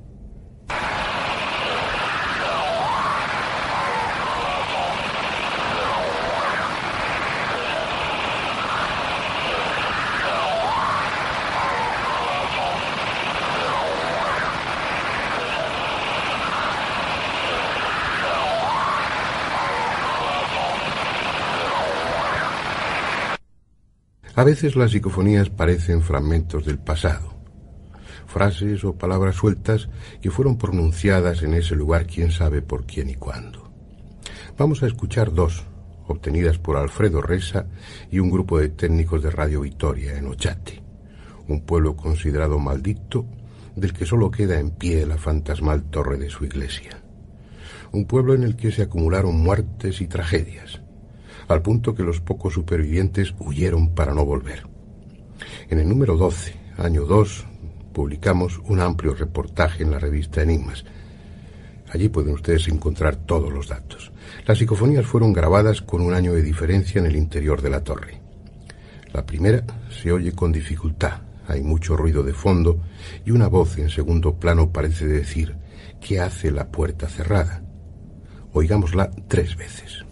A veces las psicofonías parecen fragmentos del pasado, frases o palabras sueltas que fueron pronunciadas en ese lugar quién sabe por quién y cuándo. Vamos a escuchar dos, obtenidas por Alfredo Resa y un grupo de técnicos de Radio Vitoria en Ochate, un pueblo considerado maldito del que solo queda en pie la fantasmal torre de su iglesia. Un pueblo en el que se acumularon muertes y tragedias, al punto que los pocos supervivientes huyeron para no volver. En el número doce, año dos, publicamos un amplio reportaje en la revista Enigmas. Allí pueden ustedes encontrar todos los datos. Las psicofonías fueron grabadas con un año de diferencia en el interior de la torre. La primera se oye con dificultad, hay mucho ruido de fondo y una voz en segundo plano parece decir ¿qué hace la puerta cerrada? Oigámosla tres veces.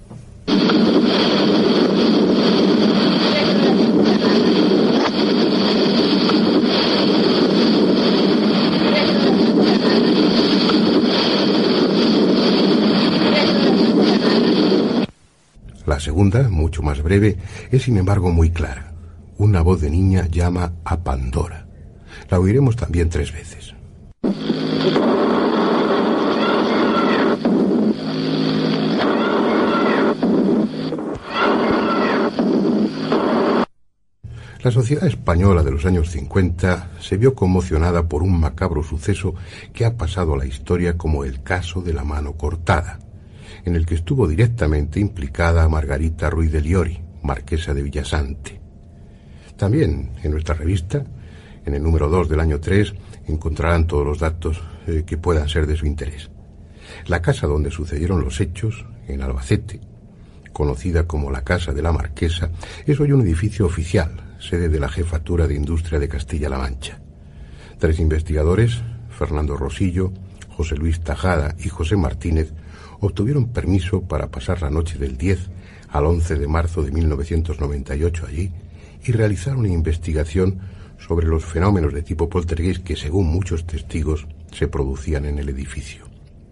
La segunda, mucho más breve, es sin embargo muy clara. Una voz de niña llama a Pandora. La oiremos también tres veces. La sociedad española de los años cincuenta se vio conmocionada por un macabro suceso que ha pasado a la historia como el caso de la mano cortada, en el que estuvo directamente implicada Margarita Ruiz de Liori, marquesa de Villasante. También en nuestra revista, en el número dos del año tres, encontrarán todos los datos eh, que puedan ser de su interés. La casa donde sucedieron los hechos, en Albacete, conocida como la Casa de la Marquesa, es hoy un edificio oficial, sede de la Jefatura de Industria de Castilla-La Mancha. Tres investigadores, Fernando Rosillo, José Luis Tajada y José Martínez, obtuvieron permiso para pasar la noche del diez al once de marzo de mil novecientos noventa y ocho allí y realizar una investigación sobre los fenómenos de tipo poltergeist que, según muchos testigos, se producían en el edificio.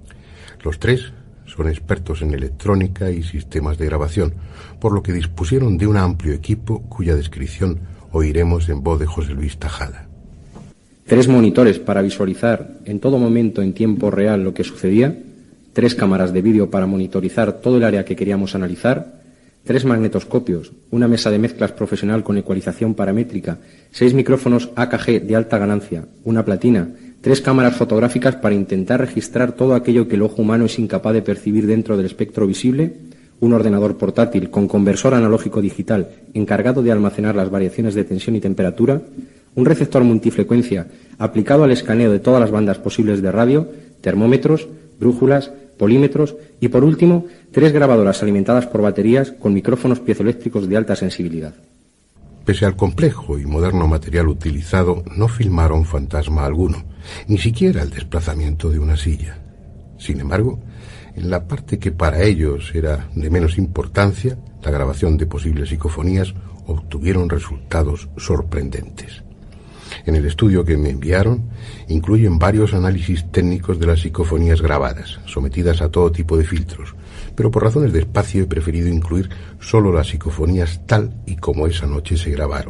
Los tres son expertos en electrónica y sistemas de grabación, por lo que dispusieron de un amplio equipo cuya descripción oiremos en voz de José Luis Tajada. Tres monitores para visualizar en todo momento en tiempo real lo que sucedía, tres cámaras de vídeo para monitorizar todo el área que queríamos analizar, tres magnetoscopios, una mesa de mezclas profesional con ecualización paramétrica, seis micrófonos A K G de alta ganancia, una platina, tres cámaras fotográficas para intentar registrar todo aquello que el ojo humano es incapaz de percibir dentro del espectro visible, un ordenador portátil con conversor analógico digital encargado de almacenar las variaciones de tensión y temperatura, un receptor multifrecuencia aplicado al escaneo de todas las bandas posibles de radio, termómetros, brújulas, polímetros y, por último, tres grabadoras alimentadas por baterías con micrófonos piezoeléctricos de alta sensibilidad. Pese al complejo y moderno material utilizado, no filmaron fantasma alguno, ni siquiera el desplazamiento de una silla. Sin embargo, en la parte que para ellos era de menos importancia, la grabación de posibles psicofonías, obtuvieron resultados sorprendentes. En el estudio que me enviaron, incluyen varios análisis técnicos de las psicofonías grabadas, sometidas a todo tipo de filtros, pero por razones de espacio he preferido incluir solo las psicofonías tal y como esa noche se grabaron.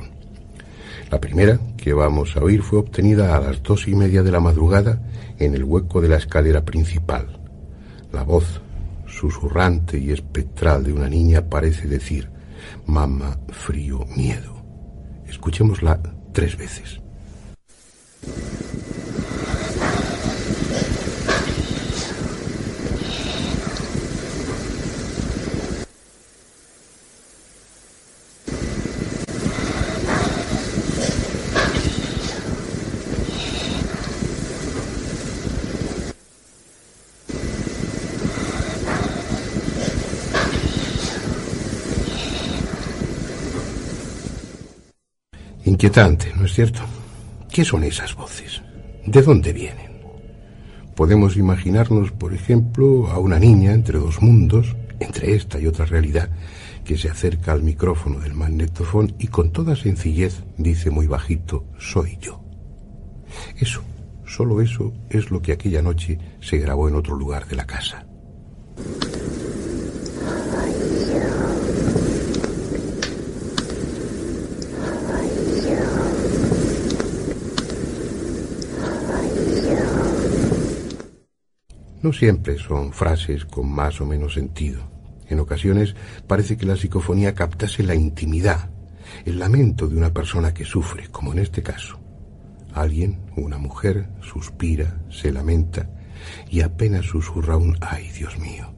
La primera que vamos a oír fue obtenida a las dos y media de la madrugada en el hueco de la escalera principal. La voz susurrante y espectral de una niña parece decir: mamá, frío, miedo. Escuchémosla tres veces. Inquietante, ¿no es cierto? ¿Qué son esas voces? ¿De dónde vienen? Podemos imaginarnos, por ejemplo, a una niña entre dos mundos, entre esta y otra realidad, que se acerca al micrófono del magnetofón y con toda sencillez dice muy bajito: soy yo. Eso, solo eso, es lo que aquella noche se grabó en otro lugar de la casa. No siempre son frases con más o menos sentido. En ocasiones parece que la psicofonía captase la intimidad, el lamento de una persona que sufre, como en este caso. Alguien, una mujer, suspira, se lamenta y apenas susurra un «ay, Dios mío».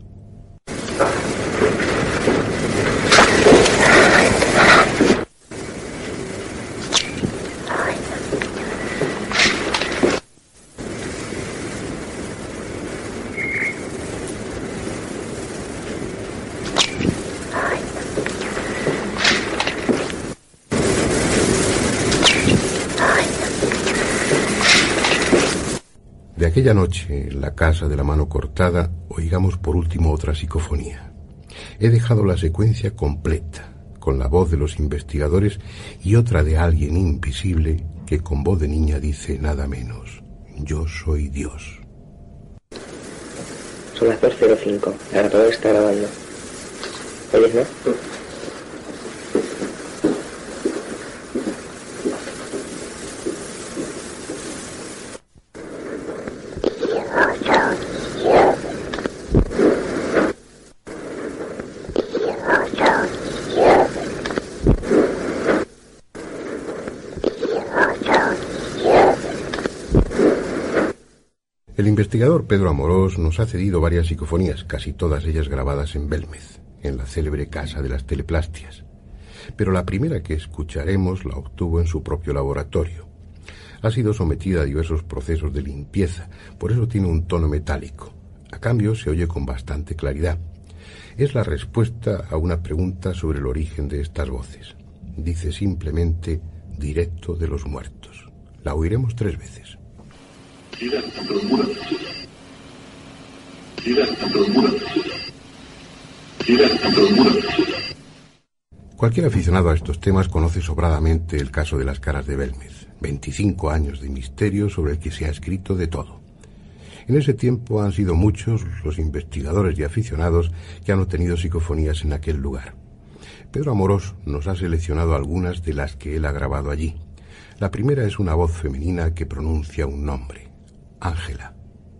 De aquella noche, en la casa de la mano cortada, oigamos por último otra psicofonía. He dejado la secuencia completa, con la voz de los investigadores y otra de alguien invisible que con voz de niña dice nada menos: yo soy Dios. Son las dos cero cinco, la grabadora está grabando. ¿Oyes, no? El investigador Pedro Amorós nos ha cedido varias psicofonías, casi todas ellas grabadas en Belmez, en la célebre Casa de las Teleplastias. Pero la primera que escucharemos la obtuvo en su propio laboratorio. Ha sido sometida a diversos procesos de limpieza, por eso tiene un tono metálico. A cambio se oye con bastante claridad. Es la respuesta a una pregunta sobre el origen de estas voces. Dice simplemente directo de los muertos. La oiremos tres veces. Directo de los muertos. Directo de los muertos. Directo de los muertos. Cualquier aficionado a estos temas conoce sobradamente el caso de las caras de Belmez. veinticinco años de misterio sobre el que se ha escrito de todo. En ese tiempo han sido muchos los investigadores y aficionados que han obtenido psicofonías en aquel lugar. Pedro Amorós nos ha seleccionado algunas de las que él ha grabado allí. La primera es una voz femenina que pronuncia un nombre: Ángela.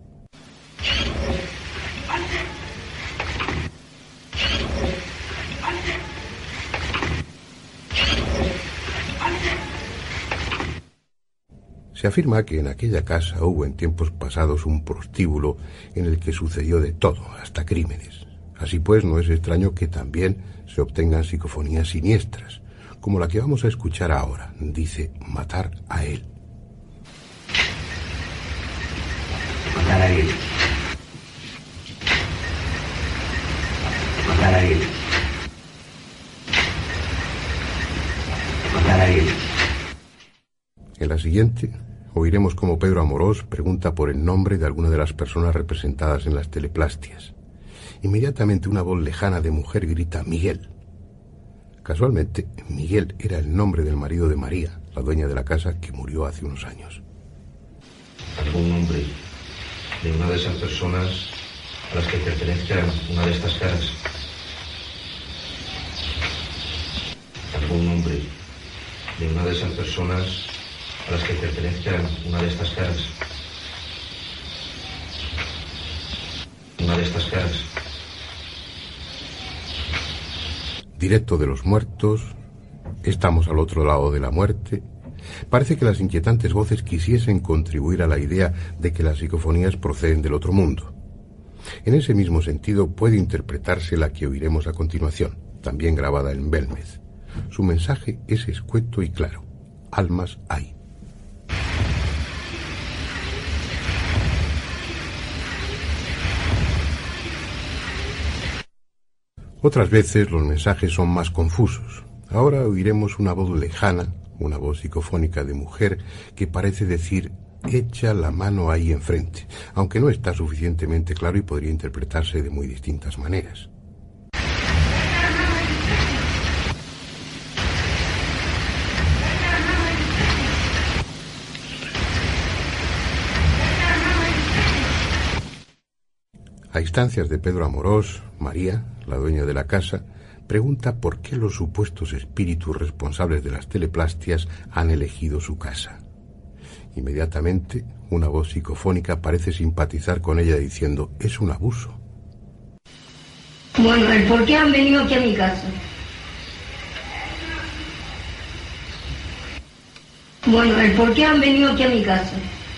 Se afirma que en aquella casa hubo en tiempos pasados un prostíbulo en el que sucedió de todo, hasta crímenes. Así pues, no es extraño que también se obtengan psicofonías siniestras, como la que vamos a escuchar ahora. Dice: matar a él. Matar a él. Matar a él. Matar a él. En la siguiente oiremos cómo Pedro Amorós pregunta por el nombre de alguna de las personas representadas en las teleplastias. Inmediatamente una voz lejana de mujer grita: Miguel. Casualmente, Miguel era el nombre del marido de María, la dueña de la casa, que murió hace unos años. ¿Algún nombre de una de esas personas a las que pertenezca una de estas caras? ¿Algún nombre de una de esas personas a las que pertenezca una de estas caras? Una de estas caras. Directo de los muertos, estamos al otro lado de la muerte. Parece que las inquietantes voces quisiesen contribuir a la idea de que las psicofonías proceden del otro mundo. En ese mismo sentido puede interpretarse la que oiremos a continuación, también grabada en Belmez. Su mensaje es escueto y claro: almas hay. Otras veces los mensajes son más confusos. Ahora oiremos una voz lejana, una voz psicofónica de mujer que parece decir: echa la mano ahí enfrente, aunque no está suficientemente claro y podría interpretarse de muy distintas maneras. A instancias de Pedro Amorós, María, la dueña de la casa, pregunta por qué los supuestos espíritus responsables de las teleplastias han elegido su casa. Inmediatamente, una voz psicofónica parece simpatizar con ella diciendo: es un abuso. Bueno, ¿el por qué han venido aquí a mi casa? Bueno, ¿el por qué han venido aquí a mi casa?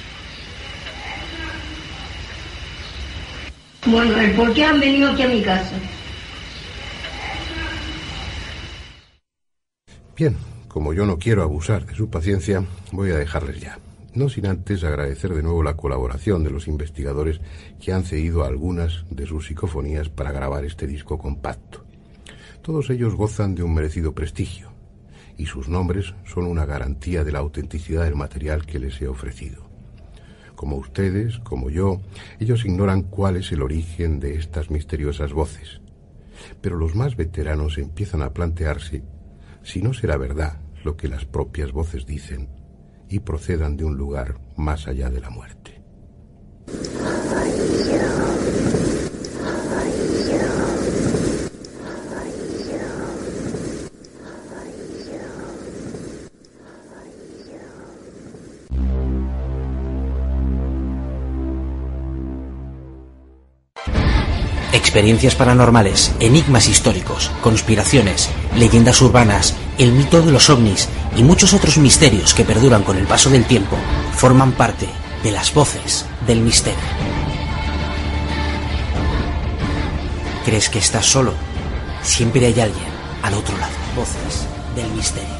Bueno, ¿el por qué han venido aquí a mi casa? Bien, como yo no quiero abusar de su paciencia, voy a dejarles ya. No sin antes agradecer de nuevo la colaboración de los investigadores que han cedido algunas de sus psicofonías para grabar este disco compacto. Todos ellos gozan de un merecido prestigio, y sus nombres son una garantía de la autenticidad del material que les he ofrecido. Como ustedes, como yo, ellos ignoran cuál es el origen de estas misteriosas voces. Pero los más veteranos empiezan a plantearse si no será verdad lo que las propias voces dicen y procedan de un lugar más allá de la muerte. Experiencias paranormales, enigmas históricos, conspiraciones, leyendas urbanas, el mito de los ovnis y muchos otros misterios que perduran con el paso del tiempo forman parte de las voces del misterio. ¿Crees que estás solo? Siempre hay alguien al otro lado. Voces del misterio.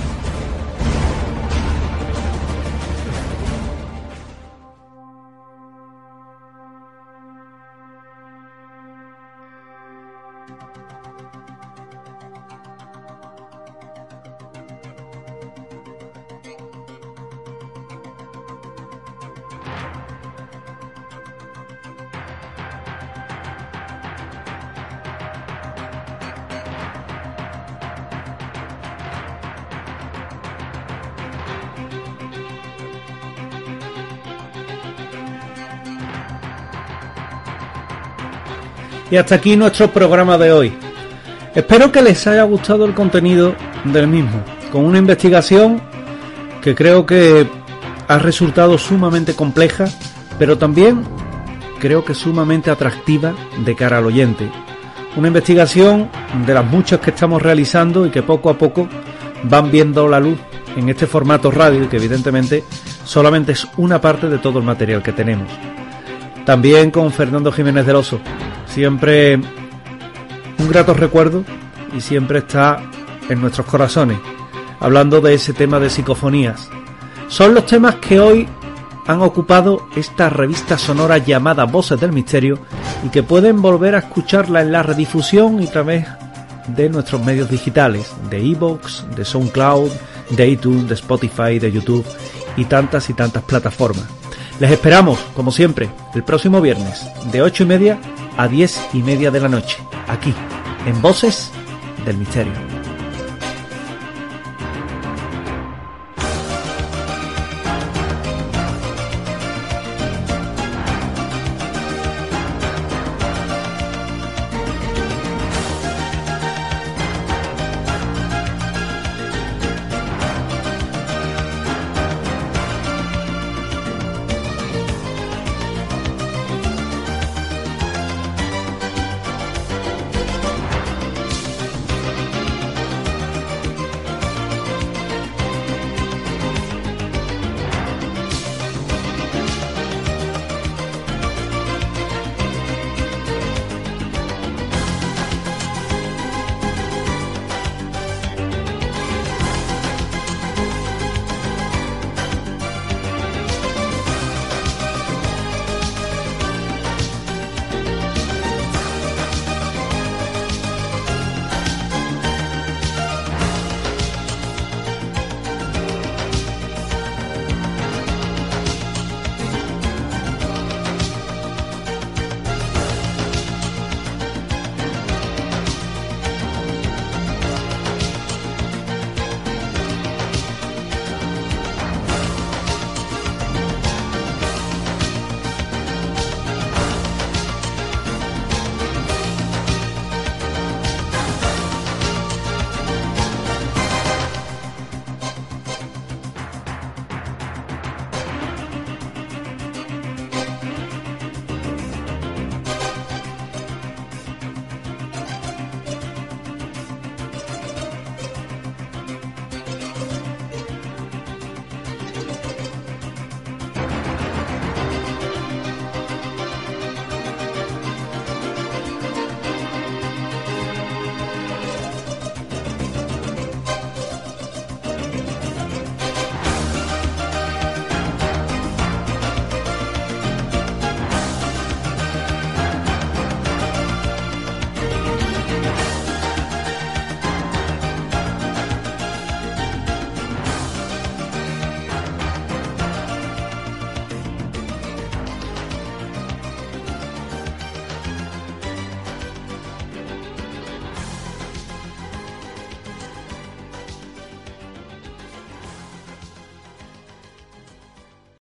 Y hasta aquí nuestro programa de hoy. Espero que les haya gustado el contenido del mismo, con una investigación que creo que ha resultado sumamente compleja, pero también creo que sumamente atractiva de cara al oyente. Una investigación de las muchas que estamos realizando y que poco a poco van viendo la luz en este formato radio, y que evidentemente solamente es una parte de todo el material que tenemos. También con Fernando Jiménez del Oso, siempre un grato recuerdo, y siempre está en nuestros corazones, hablando de ese tema de psicofonías. Son los temas que hoy han ocupado esta revista sonora llamada Voces del Misterio, y que pueden volver a escucharla en la redifusión y a través de nuestros medios digitales, de iVoox, de SoundCloud, de iTunes, de Spotify, de YouTube y tantas y tantas plataformas. Les esperamos, como siempre, el próximo viernes de ocho y media a diez y media de la noche, aquí, en Voces del Misterio.